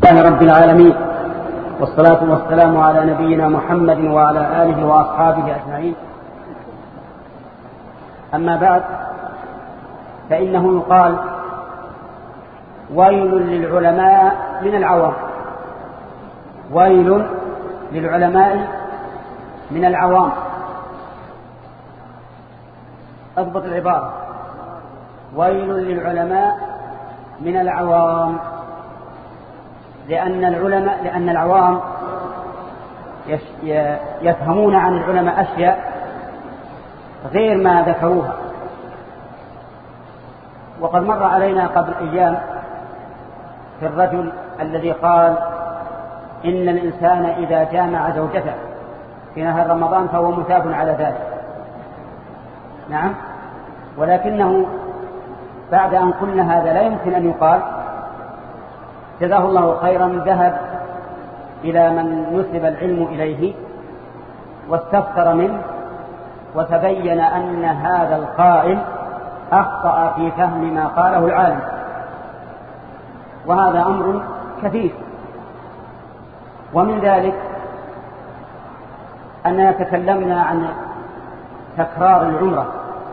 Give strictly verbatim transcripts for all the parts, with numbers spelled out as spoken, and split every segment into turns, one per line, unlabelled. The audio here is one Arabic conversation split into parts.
لله رب العالمين، والصلاة والسلام على نبينا محمد وعلى آله وأصحابه أجمعين. أما بعد، فإنه يقال: ويل للعلماء من العوام. ويل للعلماء من العوام. أضبط العبارة: ويل للعلماء من العوام، لأن العلماء لأن العوام يفهمون عن العلماء أشياء غير ما ذكروها. وقد مر علينا قبل أيام في الرجل الذي قال إن الإنسان إذا جامع زوجته في نهار رمضان فهو مثاب على ذلك. نعم، ولكنه بعد أن قلنا هذا لا يمكن أن يقال، جزاه الله خيرا، ذهب إلى من نسب العلم إليه واستفسر منه، وتبين أن هذا القائل أخطأ في فهم ما قاله العالم، وهذا أمر كثير. ومن ذلك أننا تكلمنا عن تكرار العمرة،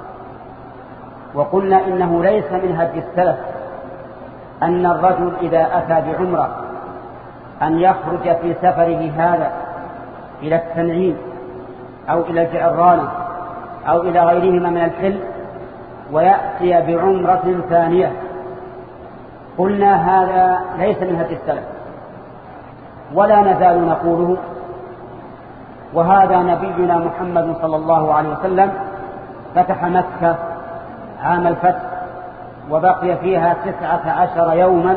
وقلنا إنه ليس من هدي السلف أن الرجل إذا أتى بعمرة أن يخرج في سفره هذا إلى التنعيم أو إلى الجعرانة أو إلى غيرهما من الحل ويأتي بعمرة ثانية. قلنا هذا ليس من هدي السلف ولا نزال نقوله. وهذا نبينا محمد صلى الله عليه وسلم فتح مكة عام الفتح وبقي فيها تسعة عشر يوما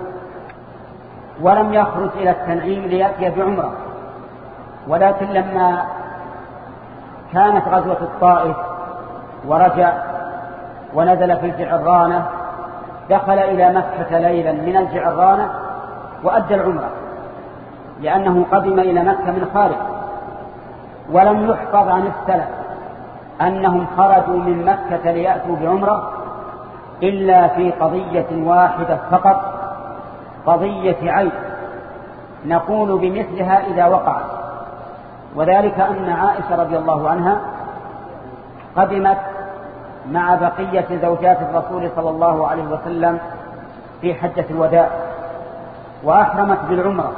ولم يخرج إلى التنعيم ليأتي بعمرة، ولكن لما كانت غزوة الطائف ورجع ونزل في الجعرانة دخل إلى مكة ليلا من الجعرانة وأدى العمرة، لأنه قدم إلى مكة من خارج. ولم يحفظ عن السلف أنهم خرجوا من مكة ليأتوا بعمرة إلا في قضية واحدة فقط، قضية عيب نقول بمثلها إذا وقعت، وذلك أن عائشة رضي الله عنها قدمت مع بقية زوجات الرسول صلى الله عليه وسلم في حجة الوداع وأحرمت بالعمرة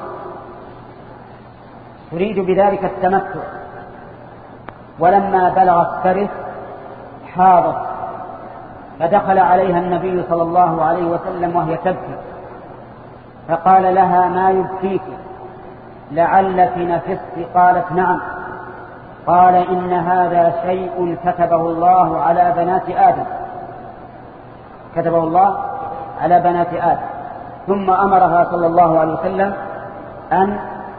تريد بذلك التمتع، ولما بلغت ثرث حاضت، فدخل عليها النبي صلى الله عليه وسلم وهي تبكي، فقال لها: ما يبكيك؟ لعلك نفست؟ قالت: نعم. قال: إن هذا شيء كتبه الله على بنات آدم، كتبه الله على بنات آدم. ثم أمرها صلى الله عليه وسلم أن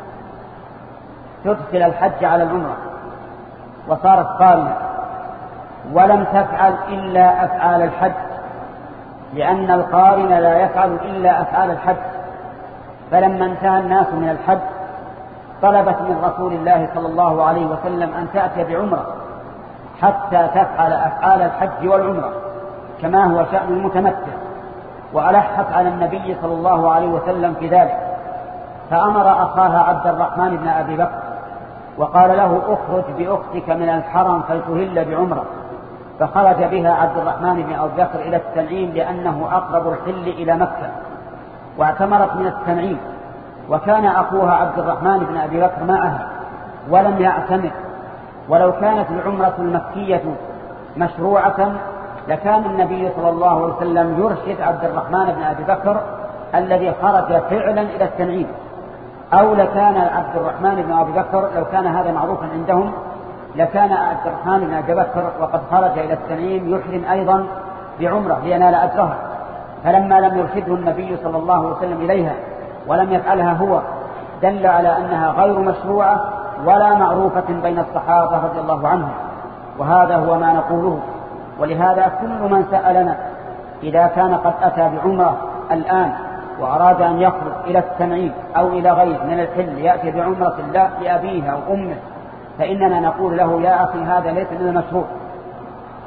تدخل الحج على العمرة، وصارت قارنة ولم تفعل إلا أفعال الحج، لأن القارن لا يفعل إلا أفعال الحج. فلما انتهى الناس من الحج طلبت من رسول الله صلى الله عليه وسلم أن تأتي بعمرة حتى تفعل أفعال الحج والعمرة كما هو شأن المتمتع، وألحت على النبي صلى الله عليه وسلم في ذلك، فأمر أخاها عبد الرحمن بن أبي بكر وقال له: اخرج بأختك من الحرم فلتهل بعمرة. فخرج بها عبد الرحمن بن أبي بكر إلى التنعيم لأنه أقرب الحل إلى مكة، واعتمرت من التنعيم، وكان أخوها عبد الرحمن بن أبي بكر معها ولم يعتمر. ولو كانت العمرة المكية مشروعة لكان النبي صلى الله عليه وسلم يرشد عبد الرحمن بن أبي بكر الذي خرج فعلا إلى التنعيم، أو لكان عبد الرحمن بن أبي بكر لو كان هذا معروفا عندهم لكان عبد الرحمن بن أبي بكر وقد خرج إلى التنعيم يحرم أيضا بعمرة لينال أجرها. فلما لم يرشده النبي صلى الله عليه وسلم إليها ولم يفعلها هو دل على أنها غير مشروعة ولا معروفة بين الصحابة رضي الله عنهم، وهذا هو ما نقوله. ولهذا كل من سألنا إذا كان قد أتى بعمرة الآن وأراد أن يخرج إلى التنعيم أو إلى غير من الحل يأتي بعمرة الله لأبيها أو أمه، فإننا نقول له: يا أخي هذا ليس من المشروع.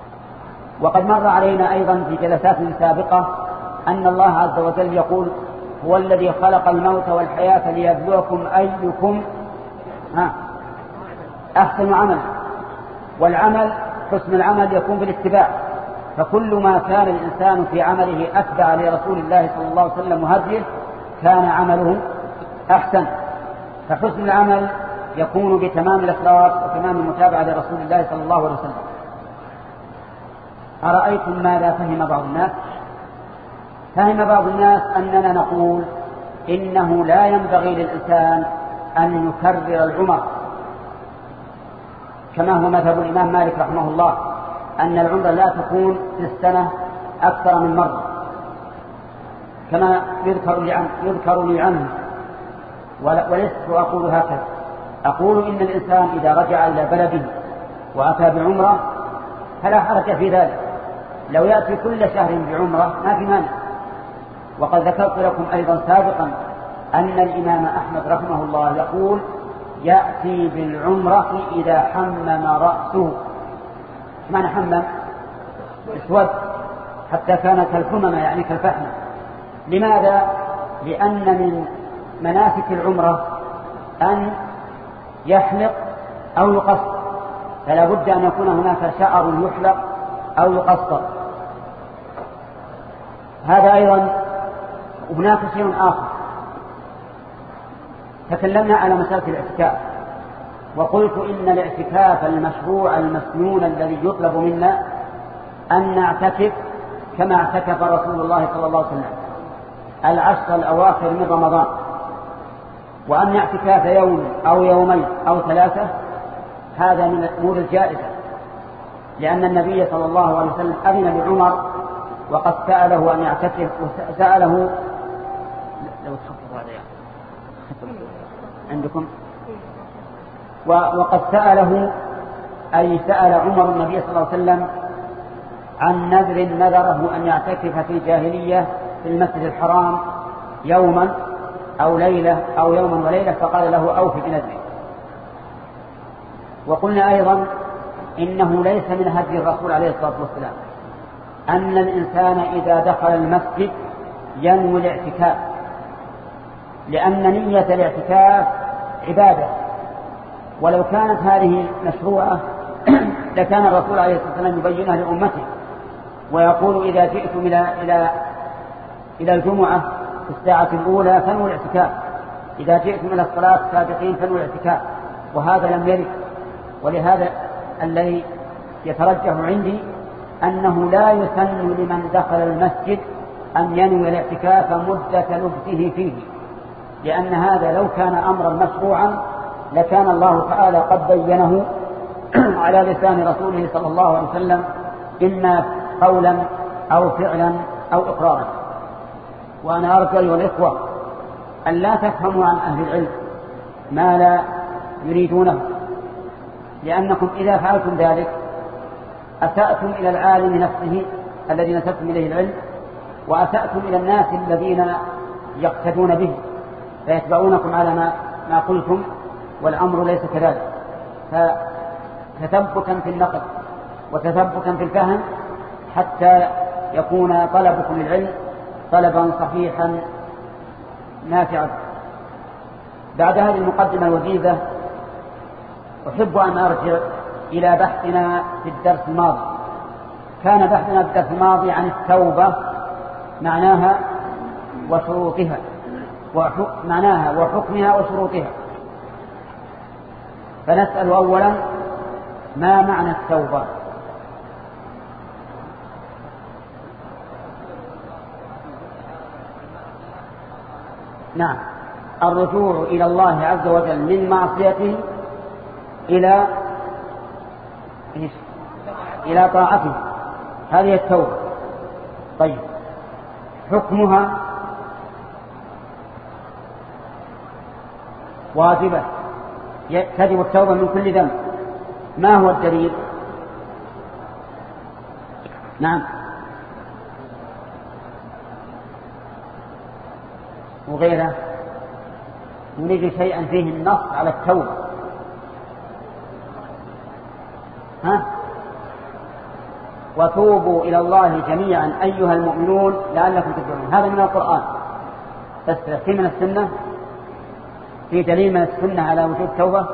وقد مر علينا أيضا في جلسات سابقة أن الله عز وجل يقول: هو الذي خلق الموت والحياة ليبلوكم أيكم ها أحسن عملا. والعمل حسن العمل يكون بالاتباع، فكل ما كان الإنسان في عمله أتبع لرسول الله صلى الله عليه وسلم وهديه كان عمله أحسن. فحسن العمل يكون بتمام الإخلاص وتمام المتابعة لرسول الله صلى الله عليه وسلم. أرأيتم ماذا فهم بعض الناس؟ فهم بعض الناس أننا نقول إنه لا ينبغي للإنسان أن يكرر العمر، كما هو مذهب الإمام مالك رحمه الله أن العمر لا تكون في السنة أكثر من مرة، كما يذكر لي عنه, يذكر لي عنه ولست أقول هكذا. أقول إن الإنسان إذا رجع إلى بلده وأتى بعمرة فلا حرج في ذلك، لو يأتي كل شهر بعمرة ما في مانع. وقد ذكرت لكم أيضا سابقا أن الإمام أحمد رحمه الله يقول يأتي بالعمرة إذا حمم رأسه. معنى حمم اسود حتى كان كالحمم يعني كالفحم. لماذا؟ لأن من مناسك العمرة أن يحلق أو يقصر، فلا بد أن يكون هناك شعر يحلق أو يقصر. هذا أيضا. وهناك شيء آخر، تكلمنا على مسألة الاعتكاف وقلت إن الاعتكاف المشروع المسنون الذي يطلب منا أن نعتكف كما اعتكف رسول الله صلى الله عليه وسلم العشر الأواخر من رمضان، وأن اعتكاف يوم أو يومين أو ثلاثة هذا من الأمور الجائزة، لأن النبي صلى الله عليه وسلم أذن لعمر وقد سأله أن يعتكف وسأله لو تخفض هذا عندكم وقد سأله أي سأل عمر النبي صلى الله عليه وسلم عن نذر نذره أن يعتكف في الجاهلية في المسجد الحرام يوما أو ليلة أو يوما وليلة، فقال له أوفي بنذره. وقلنا أيضا إنه ليس من هدي الرسول عليه الصلاة والسلام أن الإنسان إذا دخل المسجد ينوي الاعتكاف، لأن نية الاعتكاف عبادة، ولو كانت هذه مشروعة لكان الرسول عليه الصلاة والسلام يبينها لأمته ويقول إذا جئتم إلى إلى إلى الجمعة في الساعة الأولى فنووا الاعتكاف، إذا جئتم إلى الصلاة سابقين فنووا الاعتكاف، وهذا لم يرد. ولهذا الذي يترجح عندي أنه لا يسن لمن دخل المسجد أن ينوي الاعتكاف مدة لبثه فيه، لأن هذا لو كان أمرا مشروعا لكان الله تعالى قد بينه على لسان رسوله صلى الله عليه وسلم إما قولا أو فعلا أو إقرارا. وأنا أرجو أيها الإخوة أن لا تفهموا عن أهل العلم ما لا يريدونه، لأنكم إذا فعلتم ذلك أسأتم إلى العالم نفسه الذي نسبتم إليه العلم، وأسأتم إلى الناس الذين يقتدون به فيتبعونكم على ما, ما قلتم، والأمر ليس كذلك. فتثبتا في النقل وتثبتا في الفهم حتى يكون طلبكم للعلم طلبا صحيحا نافعا. بعد هذه المقدمة الوجيزة أحب أن أرجع إلى بحثنا في الدرس الماضي. كان بحثنا في الدرس الماضي عن التوبة معناها وشروطها معناها وحكمها وشروطها. فنسأل أولا ما معنى التوبة؟ نعم، الرجوع إلى الله عز وجل من معصيته إلى إلى طاعته، هذه التوبة. طيب، حكمها واجبة، تجب التوبة من كل ذنب. ما هو الدليل؟ نعم، وغيره نريد شيئا فيه النص على التوبة. ها؟ وتوبوا إلى الله جميعا أيها المؤمنون لعلكم تفلحون، هذا من القرآن. بس في من السنة، في دليل من السنة على وجود توبة؟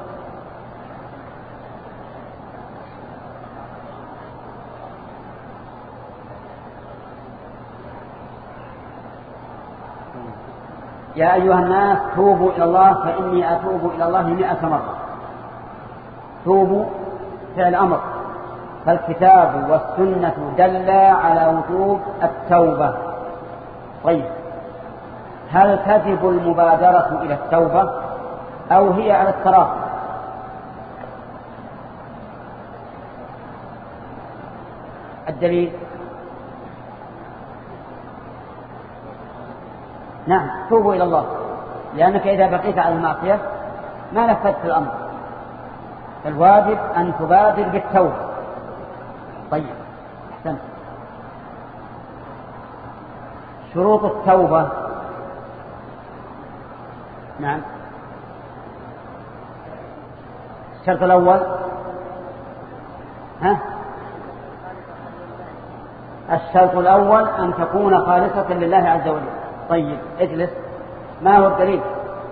يا أيها الناس توبوا إلى الله فإني أتوب إلى الله مئة مرة. توبوا فعل أمر، فالكتاب والسنة دلا على وجوب التوبة. طيب، هل تجب المبادرة إلى التوبة أو هي على التراخي؟ الدليل؟ نعم، توبوا إلى الله، لأنك إذا بقيت على المعصية ما نفذت الأمر، فالواجب أن تبادر بالتوبة. طيب، أحسنت. شروط التوبة. نعم. الشرط الأول، ها؟ الشرط الأول أن تكون خالصة لله عز وجل. طيب، اجلس. ما هو الدليل؟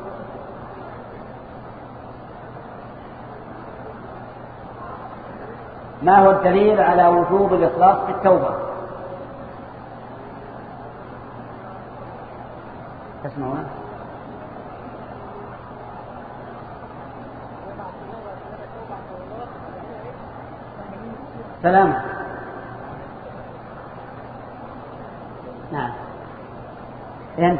ما هو الدليل على وجوب الإخلاص في التوبة؟ تسمعون؟ سلامة. نعم. إذن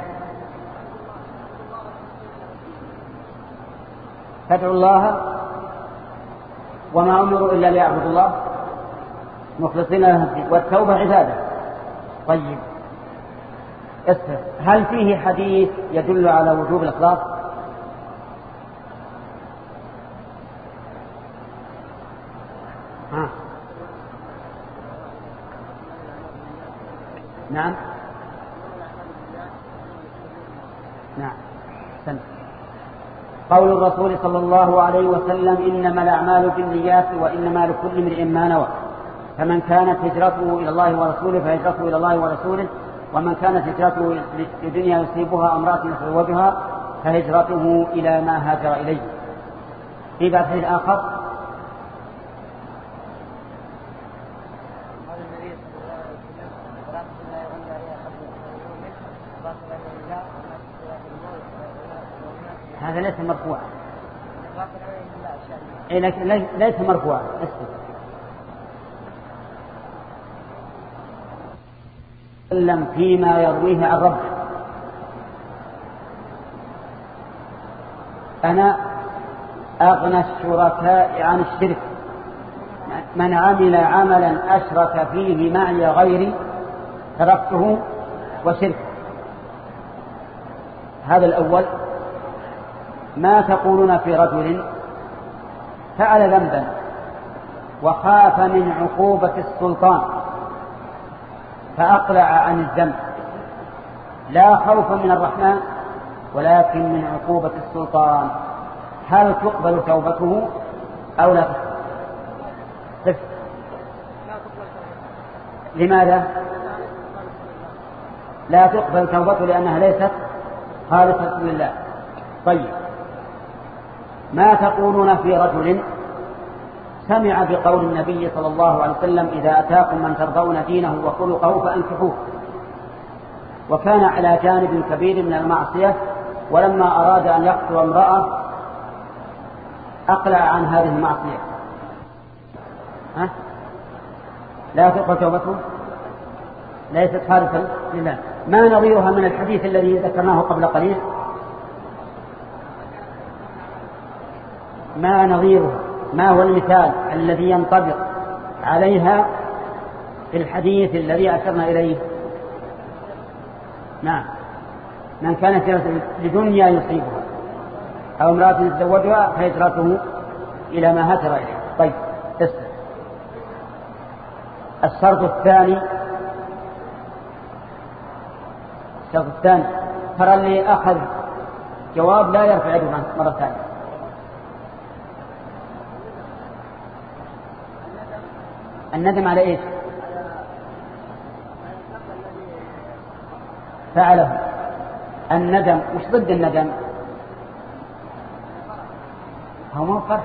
فادعوا الله وما أمروا إلا ليعبدوا الله مخلصين له الدين، والتوبة عبادة. طيب، اسف، هل فيه حديث يدل على وجوب الإخلاص؟ ها. نعم. نعم. سنة. قول الرسول صلى الله عليه وسلم: إنما الأعمال بالنيات وإنما لكل امرئ ما نوى، فمن كانت هجرته إلى الله ورسوله فهجرته إلى الله ورسوله، ومن كانت هجرته لدنيا يصيبها امرأة يتزوجها فهجرته إلى ما هاجر إليه. في بعض حديث آخر: هذا ليس مرفوعا. ليس مرفوعا. سلم فيما يرويه عن ربه: أنا أغنى الشركاء عن الشرك، من عمل عملا أشرك فيه معي غيري تركته وشركه. هذا الأول. ما تقولون في رجل فعل ذنبا وخاف من عقوبة السلطان فأقلع عن الذنب، لا خوفا من الرحمن ولكن من عقوبة السلطان، هل تقبل توبته أو لا تقبل؟ لماذا لا تقبل توبته؟ لأنها ليست خالصة لله. طيب، ما تقولون في رجل سمع بقول النبي صلى الله عليه وسلم: إذا أتاكم من ترضون دينه وخلقه فأنكحوه، وكان على جانب كبير من المعصية، ولما أراد أن يقتل امرأة أقلع عن هذه المعصية، ها؟ لا تقبل توبته؟ ليست خالصة لله. ما نظيرها من الحديث الذي ذكرناه قبل قليل؟ ما نظيرها؟ ما هو المثال الذي ينطبق عليها في الحديث الذي أشرنا إليه؟ نعم. من كانت لدنيا يصيبها أو امرأة يتزوجها فهجرته إلى ما هاجر إليه. طيب، اسمع. الشرط الثاني الشرط الثاني ترى اللي أخذ جواب لا يرفع يده مرة ثانية. الندم على إيش؟ فعله. الندم وش ضد الندم؟ هو ما فرق،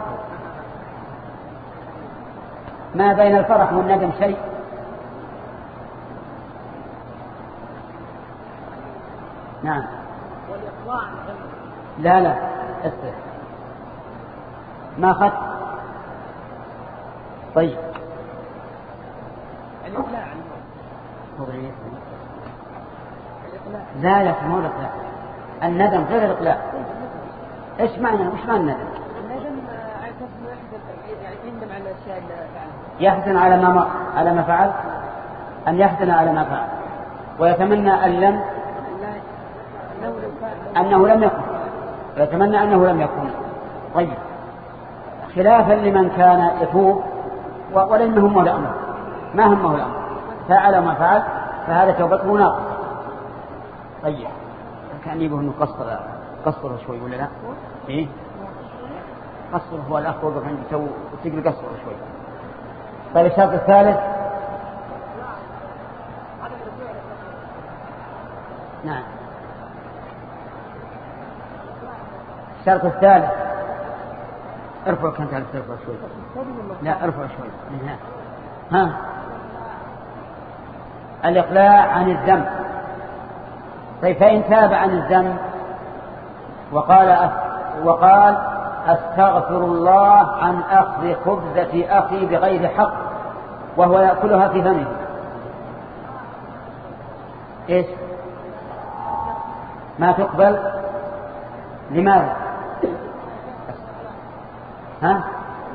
ما بين الفرح والندم شيء. نعم. لا لا اسمع ما خط. طيب
الإقلاع
لا لا مو الإقلاع، الندم غير الإقلاع. إيش معنى وش معنى الندم؟
الندم يندم على الأشياء اللي فعلها،
يحزن على ما على ما فعل، أن يحزن على ما فعل ويتمنى أن لم أنه لم يكن، ويتمنى أنه لم يكن. طيب خلافا لمن كان يتوب ولم همه الأمر، ما همه الأمر، فعل ما فعل فهذا توبته ناقصة. طيب كان يبغى انه قصر قصره شوي ولا لا؟ ايه قصره هو الاخ وقف عندي تو تقل قصره شوي. طيب الشرط الثالث. نعم الشرط الثالث ارفع كنت على ارفع شوي. لا ارفع شوي. ها الإقلاع عن الذنب. طيب فإن تاب عن الذنب وقال وقال أستغفر الله عن أخذ خبزة أخي بغير حق وهو يأكلها في فمه، إيش؟ ما تقبل. لماذا؟ ها؟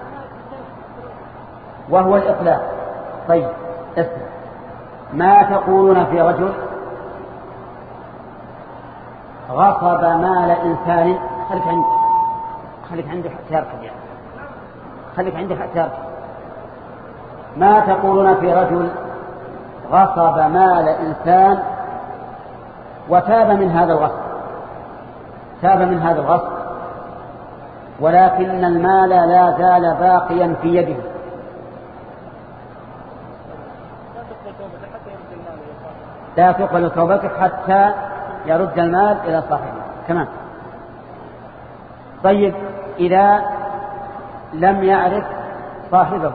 وهو الإقلاع. طيب اسمع، ما تقولون في رجل غصب مال إنسان؟ خليك عندي خليك عندي حتى يركب يعني. خليك عندي حتى يركب. ما تقولون في رجل غصب مال إنسان وتاب من هذا الغصب، تاب من هذا الغصب ولكن المال لا زال باقيا في يده، لا تقبل توبتك حتى يرد المال إلى صاحبه كمان. طيب إذا لم يعرف صاحبه،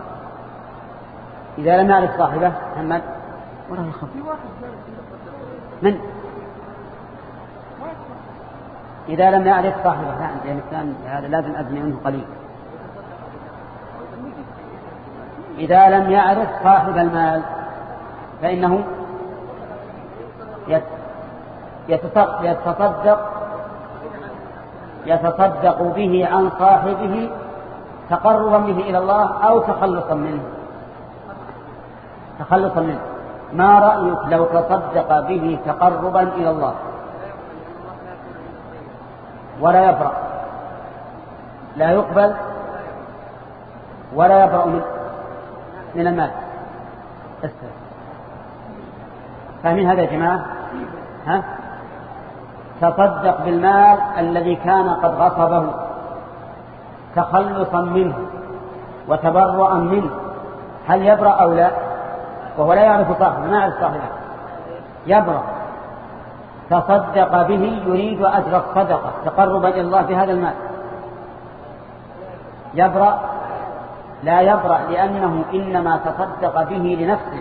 إذا لم يعرف صاحبه محمد وراه يخبر من إذا لم يعرف صاحبه، لا عندي مثال هذا لازم أبني عنه قليل. إذا لم يعرف صاحب المال فإنه يتصدق يتصدق به عن صاحبه تقربا به إلى الله أو تخلصا منه، تخلصا منه. ما رأيك لو تصدق به تقربا إلى الله ولا يبرأ، لا يقبل ولا يبرأ من من المال؟ فاهمين هذا يا جماعة؟ ها؟ تصدق بالمال الذي كان قد غصبه تخلصا منه وتبرؤا منه، هل يبرأ أو لا؟ وهو لا يعرف صاحبه، ما يعرف صاحبه، يبرأ. تصدق به يريد أجر الصدقة تقربا إلى الله بهذا المال، يبرأ؟ لا يبرأ، لأنه إنما تصدق به لنفسه،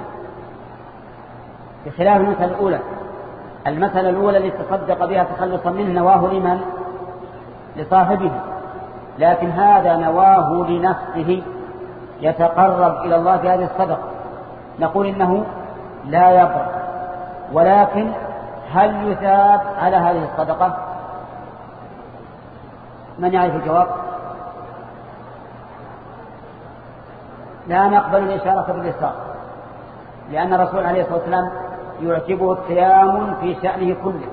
بخلاف المثل الأولى. المثل الأولى التي تصدق بها تخلصا منه نواه لمن؟ لصاحبه، لكن هذا نواه لنفسه يتقرب إلى الله بهذه الصدقة، نقول إنه لا يبرأ. ولكن هل يثاب على هذه الصدقة؟ من يعرف الجواب؟ لا نقبل الإشارة باليسار، لأن الرسول عليه الصلاة والسلام يعجبه قيام في شأنه كله.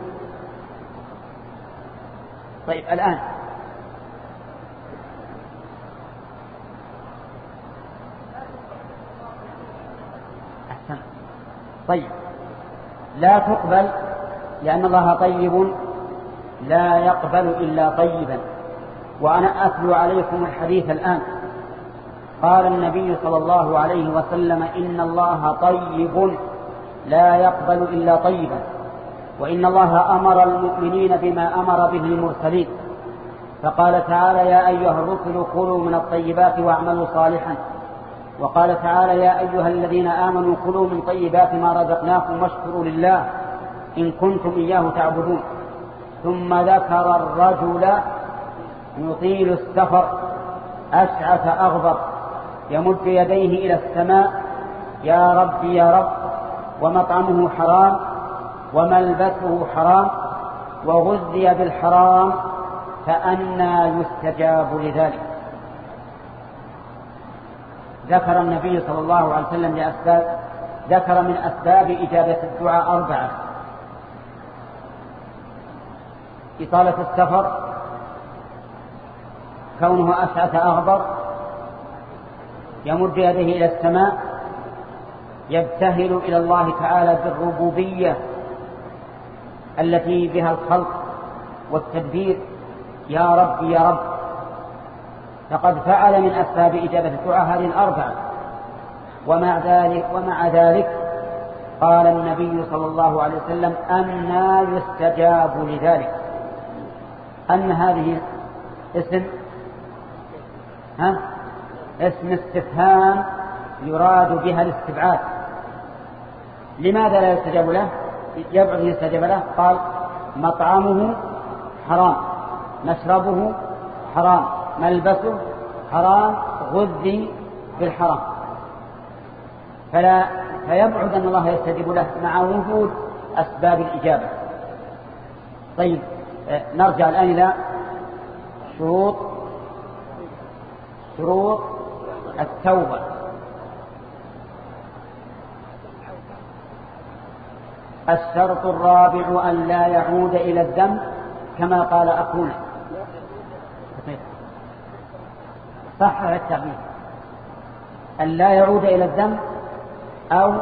طيب الآن أحسن. طيب لا تقبل لأن الله طيب لا يقبل إلا طيبا. وأنا أتلو عليكم الحديث الآن. قال النبي صلى الله عليه وسلم إن الله طيب لا يقبل إلا طيبا. وإن الله أمر المؤمنين بما أمر به المرسلين، فقال تعالى: يا أيها الرسل كلوا من الطيبات واعملوا صالحا. وقال تعالى: يا أيها الذين آمنوا كلوا من طيبات ما رزقناكم واشكروا لله إن كنتم إياه تعبدون. ثم ذكر الرجل يطيل السفر أشعث أغبر يمد يديه إلى السماء: يا رب يا رب، ومطعمه حرام وملبسه حرام وغذي بالحرام، فأنى يستجاب لذلك. ذكر النبي صلى الله عليه وسلم لأسباب ذكر من أسباب إجابة الدعاء أربعة: إطالة السفر، كونه أشعث أغبر، يمد يده إلى السماء، يبتهل إلى الله تعالى بالربوبية التي بها الخلق والتدبير: يا رب يا رب. فقد فعل من أسباب إجابة الدعاء هذه الأربعة. ومع ذلك, ومع ذلك قال النبي صلى الله عليه وسلم: أنى يستجاب لذلك. أن هذه اسم ها اسم استفهام يراد بها الاستبعاد. لماذا لا يستجاب له؟ يبعد يستجاب له. قال: مطعمه حرام، مشربه حرام، ملبسه حرام، غذي بالحرام. فلا فيبعد أن الله يستجيب له مع وجود أسباب الإجابة. طيب، نرجع الآن إلى شروط شروط التوبة. الشرط الرابع أن لا يعود إلى الذنب كما قال أخونا. صح على التعبير، أن لا يعود إلى الذنب أو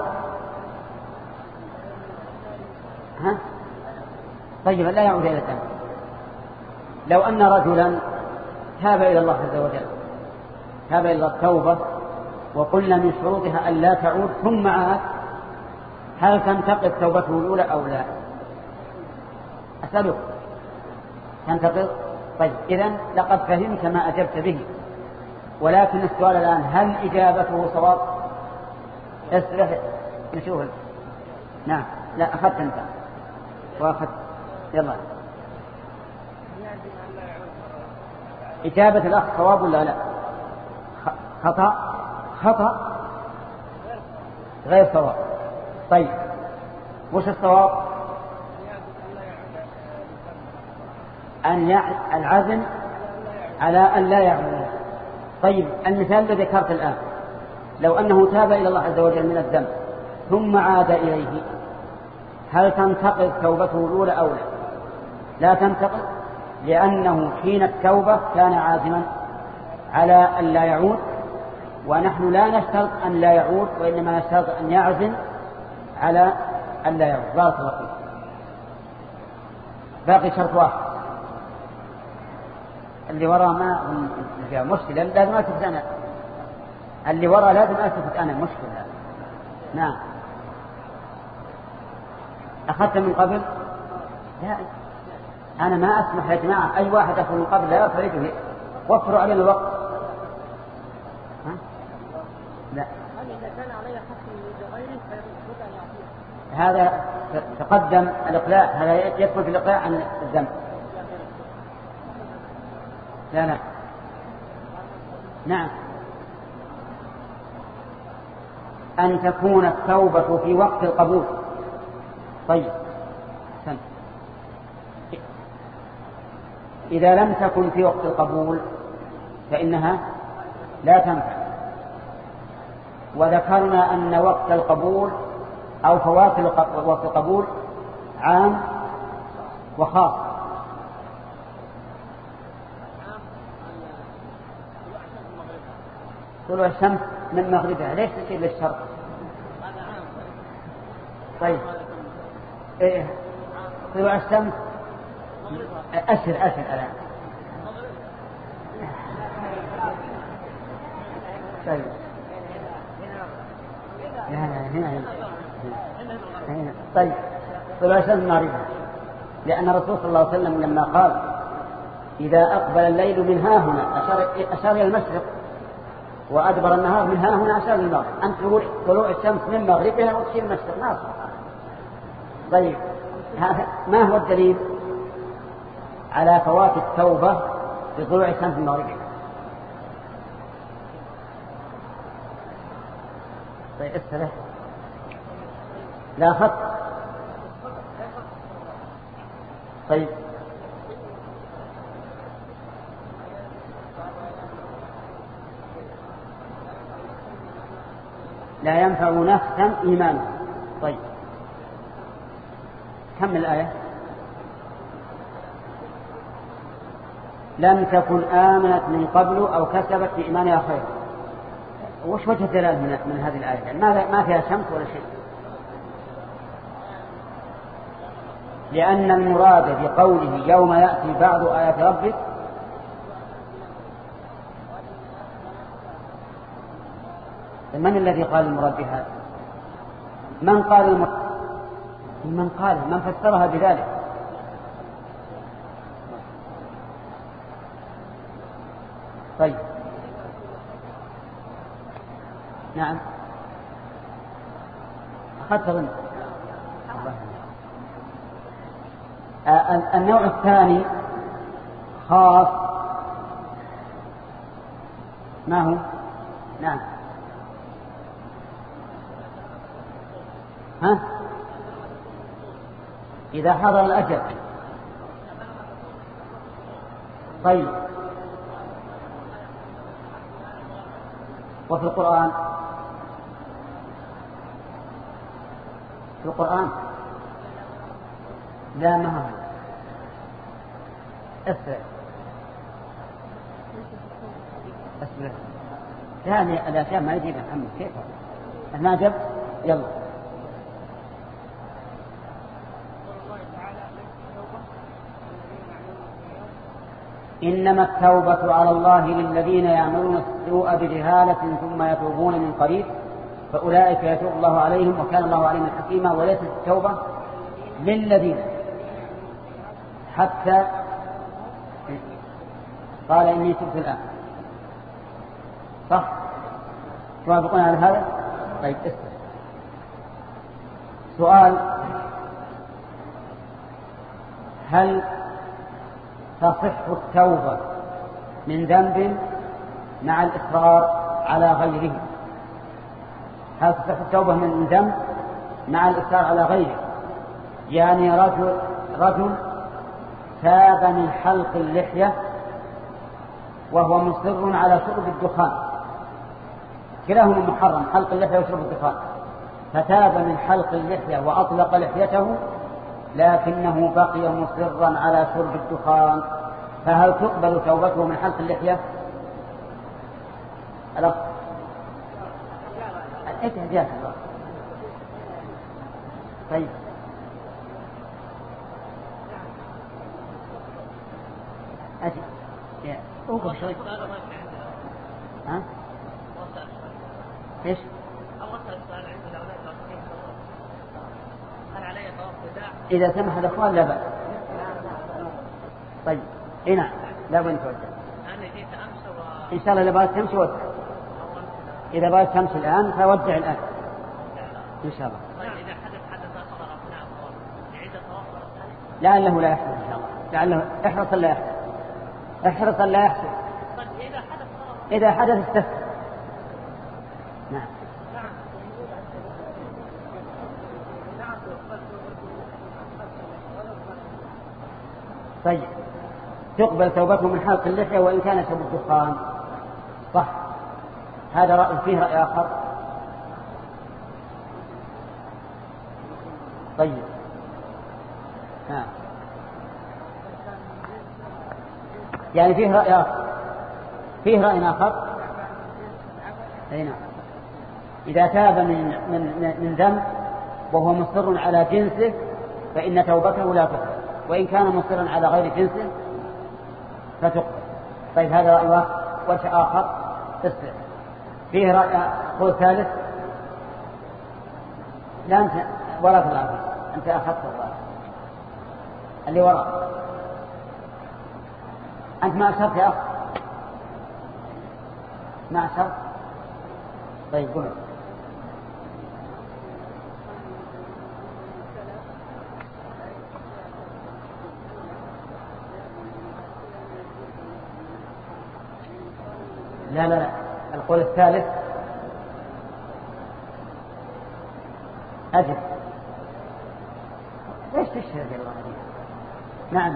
ها طيب لا يعود إلى الذنب. لو أن رجلا تاب إلى الله عز وجل، تاب إلى التوبة، وقلنا من شروطها أن لا تعود ثم عاد، هل تنتقض توبته الأولى أو لا؟ أسألك، تنتقض؟ طيب، إذن لقد فهمت ما أجبت به، ولكن السؤال الآن: هل إجابته صواب؟ اسرح نشوف. نعم، لا أخذت أنت وأخذت. يلا، إجابة الأخ صواب ولا لا؟ خطأ خطأ غير صواب. طيب، وش الصواب؟ أن يع... العزم على أن لا يعود. طيب، المثال الذي ذكرت الآن، لو أنه تاب إلى الله عز وجل من الذنب ثم عاد إليه، هل تنتقض توبته الأولى أو لا؟ لا تنتقض، لأنه حين التوبة كان عازما على أن لا يعود، ونحن لا نشترط أن لا يعود، وإنما نشترط أن يعزم على أن لا يعود. بارك الله فيك. باقي شرط واحد اللي وراء ما فيها مشكلة، لازم أتفت أنا اللي وراء لازم أتفت أنا مشكلة. نعم، أخذت من قبل؟ لا، أنا ما أسمح يا جماعة أي واحد أخذ من قبل لا يرفع يده، وفروا علينا الوقت. ها؟ لا، هذا تقدم الإقلاع، هذا يدخل في الإقلاع عن الذنب. لا لا نعم، أن تكون التوبة في وقت القبول. طيب، سم. إذا لم تكن في وقت القبول فإنها لا تنفع. وذكرنا أن وقت القبول أو فوات وقت القبول عام وخاص. طلوع الشمس من مغربها، ليش تصير للشرق؟ طيب، إيه طلوع الشمس أشهر أشهر الآن. طيب، لا لا هنا هنا هنا. طيب، طلوع الشمس من مغربها، لأن الرسول صلى الله عليه وسلم لما قال إذا أقبل الليل من ها هنا أشار, أشار إلى المشرق، وأدبر النهار من ها هنا أشار إلى المغرب. أنت تقول طلوع الشمس من مغربها وتشير المشرق، ناصر. طيب ما هو الدليل على فوات التوبة بطلوع الشمس من مغربها؟ طيب استرح، لا خط. طيب لا ينفع نفسا إيمانها. طيب كمل الآية. لم تكن آمنت من قبل أو كسبت في إيمانها خيرا. وش وجه الدلالة من, من هذه الآية؟ يعني ما فيها شمس ولا شيء. لأن المراد بقوله يوم يأتي بعض آيات ربك من الذي قال المراد بها؟ من قال المراد؟ من قال من فسرها بذلك؟ طيب نعم أخذت ظن. النوع الثاني خاص، ما هو؟ نعم ها؟ إذا حضر الأجل. طيب وفي القرآن؟ في القرآن لا، ما هو اسرع اسرع. هذه الأشياء ما يجيب محمد، كيف ما جبت؟ يلا. إنما التوبة على الله للذين يعملون السوء بجهالة ثم يتوبون من قريب فأولئك يتوب الله عليهم وكان الله عليما حكيما. وليست التوبة للذين حتى قال إني تبت الآن، صح؟ توافقون على هذا؟ طيب اسمع سؤال: هل تصح التوبة من ذنب مع الإصرار على غيره؟ هل تصح التوبة من ذنب مع الإصرار على غيره؟ يعني رجل رجل تاب من حلق اللحية وهو مصر على شرب الدخان، كلاهما محرم، حلق اللحية وشرب الدخان، فتاب من حلق اللحية وأطلق لحيته لكنه بقي مصرا على شرب الدخان، فهل تقبل توبته من حلق اللحية؟ الأخ الإتهجاج. طيب أجي أوقف شوي. ها؟ إيش؟ إذا سمح الأخوان لا بأس. طيب هنا لا وين توجه؟ إن شاء الله إذا بغيت تمشي وجه، إذا بغيت تمشي الآن فوجه الآن إن شاء الله.
إذا حدث حدث آخر أثناء يعيد الطواف
لعله لا يحدث إن شاء الله، لعله احرص لا يحدث، احرص لا يحدث.
إذا حدث
إذا حدث استفسر. نعم. طيب تقبل توبته من حلق اللحية وإن كان شرب الدخان، صح؟ هذا رأي، فيه رأي آخر. طيب ها. يعني فيه رأي آخر، فيه رأي آخر. أي نعم. إذا تاب من من من ذنب وهو مصر على جنسه فإن توبته لا تقبل، وإن كان مصرا على غير جنسه فتقبل. طيب هذا رأي وجه آخر تسلم. فيه رأي قول ثالث. لا أنت ولا في العافية. أنت أخذت الظاهر اللي وراء. أنت ما أشرت يا أخ؟ ما أشرت؟ طيب قل. لا لا لا القول الثالث أجل. ليش تشهد الله عليك؟ نعم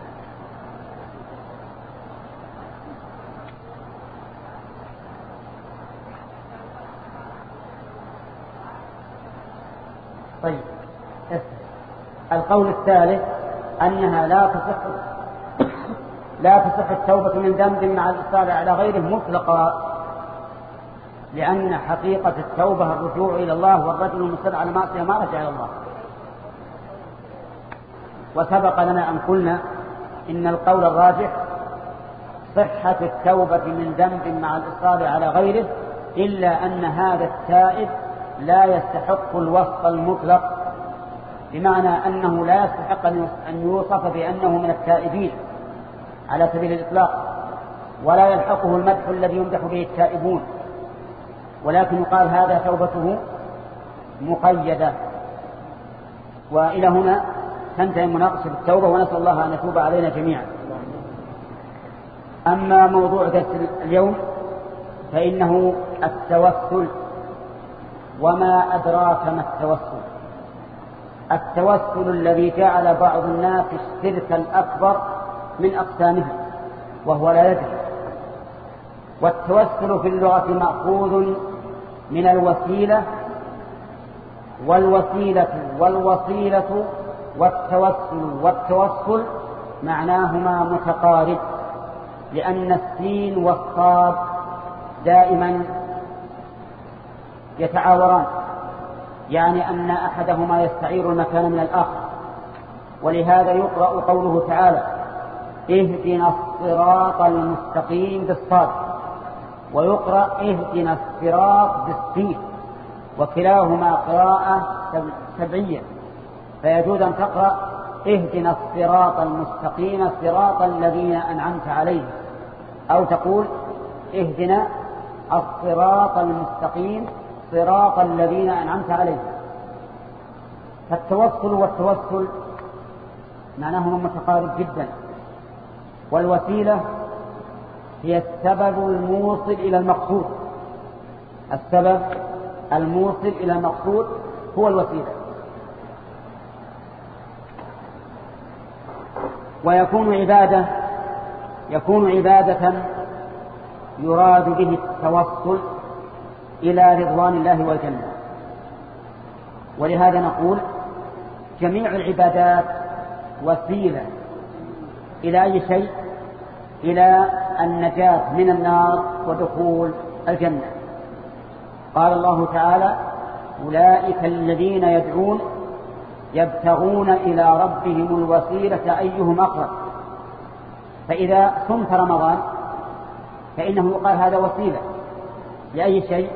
طيب. القول الثالث أنها لا تصح لا تصح التوبة من ذنب مع الإصرار على غيره مطلقا، لأن حقيقة التوبة الرجوع إلى الله، والرجل المصر على معصية ما رجع إلى الله. وسبق لنا أن قلنا إن القول الراجح صحة التوبة من ذنب مع الإصرار على غيره، إلا أن هذا التائب لا يستحق الوصف المطلق، بمعنى أنه لا يستحق أن يوصف بأنه من التائبين على سبيل الإطلاق، ولا يلحقه المدح الذي يمدح به التائبون، ولكن يقال هذا توبته مقيدة. وإلى هنا تنتهي مناقشة التوبة، ونسأل الله أن يتوب علينا جميعا. أما موضوع درس اليوم فإنه التوسل. وما أدراك ما التوسل؟ التوسل الذي جعل بعض الناس الشرك الأكبر من أقسامه وهو لا يدري. والتوسل في اللغة مأخوذ من الوسيلة، والوسيلة والوصيلة والتوسل والتوسل معناهما متقارب، لأن السين والصاد دائما يتعاوران، يعني أن أحدهما يستعير المكان من الآخر. ولهذا يقرأ قوله تعالى اهدنا الصراط المستقيم بالصاد، ويقرأ اهدنا الصراط بالسين، وكلاهما قراءة سبعية، فيجوز أن تقرأ اهدنا الصراط المستقيم صراط الذين أنعمت عليهم، أو تقول اهدنا الصراط المستقيم صراط الذين أنعمت عليهم. فالتوسل والتوسل معناهما متقارب جدا. والوسيلة هي السبب الموصل إلى المقصود، السبب الموصل إلى المقصود هو الوسيلة. ويكون عبادة يكون عبادة يراد به التوصل إلى رضوان الله والجنة. ولهذا نقول جميع العبادات وسيلة إلى أي شيء؟ إلى النجاة من النار ودخول الجنة. قال الله تعالى أولئك الذين يدعون يبتغون إلى ربهم الوسيلة أيهم أقرب. فإذا صمت رمضان فإنه يقال هذا وسيلة لأي شيء؟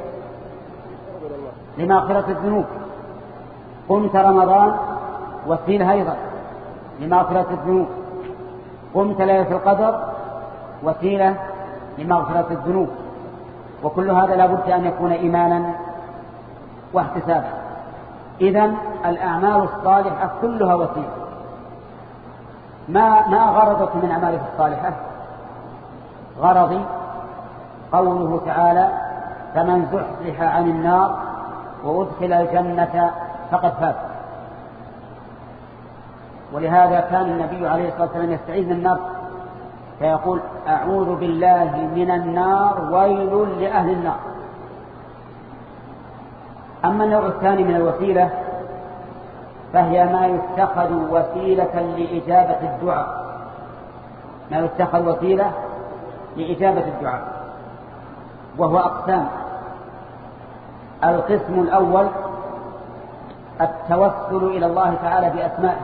لمغفرة الذنوب. قمت رمضان وسيلة أيضا لمغفرة الذنوب. قمت ليلة القدر وسيلة لمغفرة الذنوب. وكل هذا لا بد أن يكون إيمانا واحتسابا. إذن الأعمال الصالحة كلها وسيلة. ما ما غرضك من أعمالك الصالحة؟ غرضي قوله تعالى فمن زحزح عن النار وأدخل الجنة فقد فاز. ولهذا كان النبي عليه الصلاة والسلام يستعيذ من النار فيقول أعوذ بالله من النار ويل لأهل النار. أما النوع الثاني من الوسيلة فهي ما يتخذ وسيلة لإجابة الدعاء، ما يتخذ وسيلة لإجابة الدعاء، وهو أقسام. القسم الأول التوسل إلى الله تعالى بأسمائه،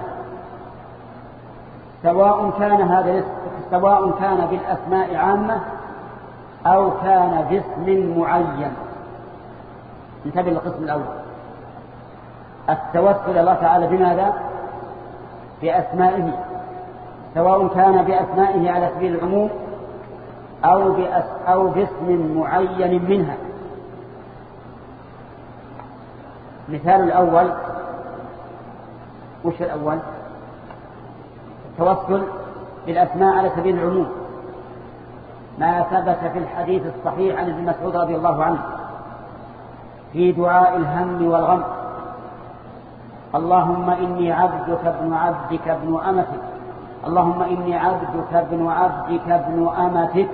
سواء كان هذا سواء كان بالأسماء عامة أو كان باسم معين. انتبه للقسم الأول. التوسل الله تعالى بماذا؟ بأسمائه، سواء كان بأسمائه على سبيل العموم أو, بأس أو باسم معين منها. مثال الأول، وش الأول؟ التوسل بالأسماء على سبيل العموم، ما ثبت في الحديث الصحيح عن ابن مسعود رضي الله عنه في دعاء الهم والغم: اللهم إني عبدك ابن عبدك ابن أمتك، اللهم إني عبدك ابن عبدك ابن أمتك،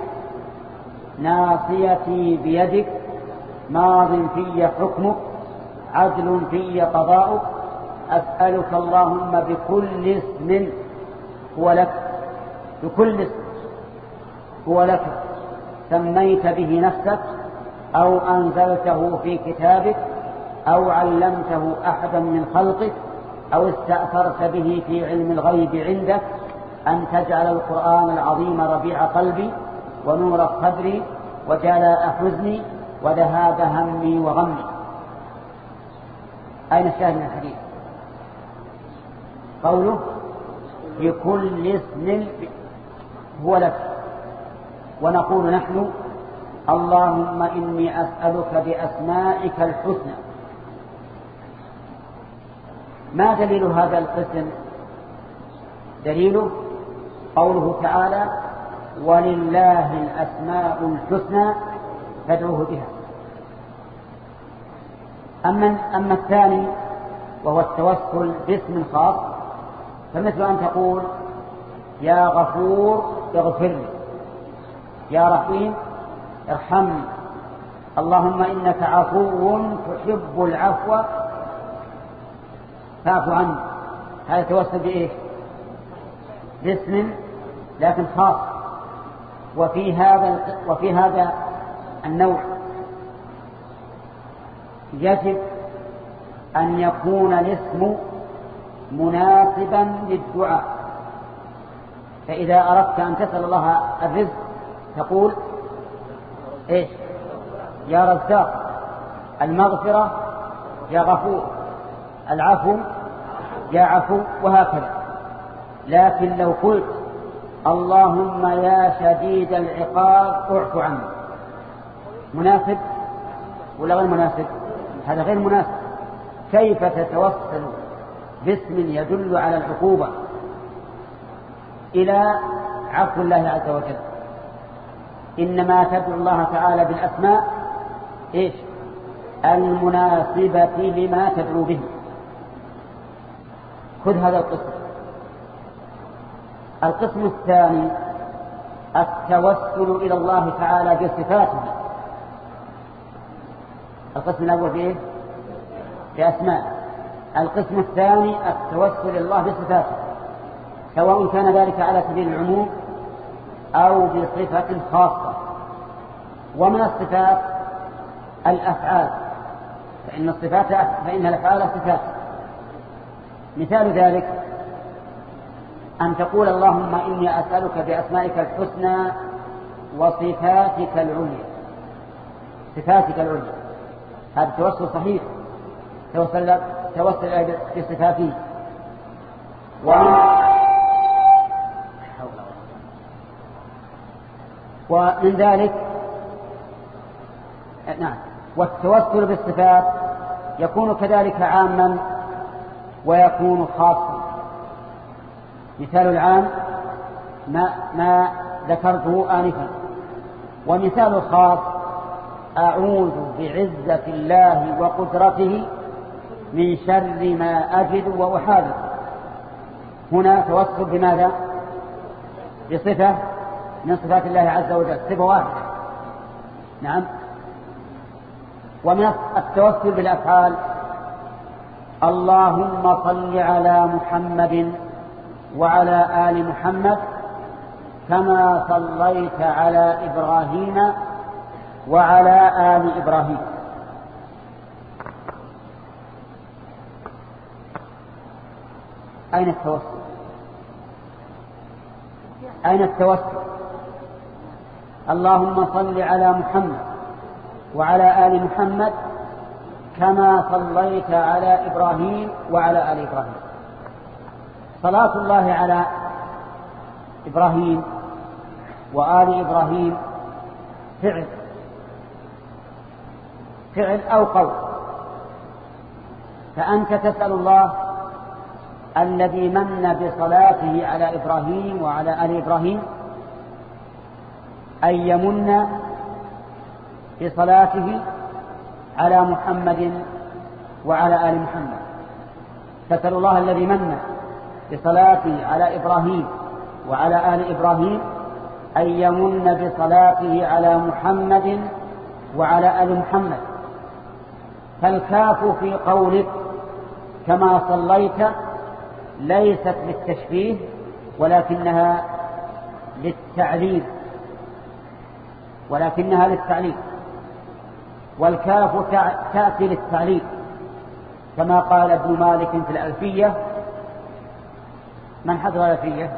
ناصيتي بيدك، ماض في حكمك، عدل في قضاؤك، أسألك اللهم بكل اسم هو لك، بكل اسم هو لك سميت به نفسك أو أنزلته في كتابك أو علمته أحدا من خلقك أو استأثرت به في علم الغيب عندك أن تجعل القرآن العظيم ربيع قلبي ونور صدري وجلاء حزني وذهاب همي وغمي. أين الشاهد من الحديث؟ قوله بكل اسم هو لك. ونقول نحن: اللهم إني أسألك بأسمائك الحسنى. ما دليل هذا القسم؟ دليله قوله تعالى: ولله الأسماء الحسنى فادعوه بها. أما, أما الثاني وهو التوسل باسم خاص، فمثل أن تقول: يا غفور اغفر لي، يا رحيم ارحمني، اللهم إنك عفو تحب العفو فاعف عني. هذا توسل بإيش؟ باسم لكن خاص. وفي هذا وفي هذا النوع يجب أن يكون الاسم مناسبا للدعاء. فإذا أردت أن تسأل الله الرزق تقول: إيش؟ يا رزاق، المغفرة يا غفور، العفو يا عفو، وهكذا. لكن لو قلت: اللهم يا شديد العقاب اعف عني، مناسب ولا غير مناسب؟ هذا غير مناسب. كيف تتوسل باسم يدل على العقوبة إلى عفو الله عز وجل؟ إنما تدعو الله تعالى بالأسماء إيش؟ المناسبة لما تدعو به. خذ هذا القسم. القسم الثاني التوسل إلى الله تعالى بصفاته. القسم الأول فيه بأسماء، القسم الثاني التوسل إلى الله بصفاته، سواء كان ذلك على سبيل العموم أو بصفة خاصة. ومن الصفات الأفعال، فإن الصفات فإن الأفعال صفات. مثال ذلك أن تقول: اللهم إني أسألك بأسمائك الحسنى وصفاتك العليا. صفاتك العليا هذا توسل صحيح، توسل توسل بصفاته. ومن ومن ذلك نعم والتوسل بالصفات يكون كذلك عاما ويكون خاصا. مثال العام ما, ما ذكرته آنفا، ومثال الخاص: أعوذ بعزة الله وقدرته من شر ما أجد وأحاذر. هنا توسل بماذا؟ بصفة من صفات الله عز وجل، صفة واحدة. نعم. ومن التوسل بالأفعال: اللهم صل على محمد وعلى آل محمد كما صليت على إبراهيم وعلى آل إبراهيم. أين التوسل؟ أين التوسل؟ اللهم صل على محمد وعلى آل محمد كما صليت على إبراهيم وعلى آل إبراهيم. صلاة الله على إبراهيم وآل إبراهيم فعل فعل أو قول، فأنت تسأل الله الذي من بصلاته على إبراهيم وعلى آل إبراهيم أن يمن بصلاته على محمد وعلى آل محمد. تسأل الله الذي من بصلاته على إبراهيم وعلى آل إبراهيم أن يمن بصلاته على محمد وعلى آل محمد. فالكاف في قولك كما صليت ليست للتشبيه ولكنها للتعليل ولكنها للتعليل والكاف تأتي للتعليل كما قال ابن مالك في الألفية. من حضر الألفية؟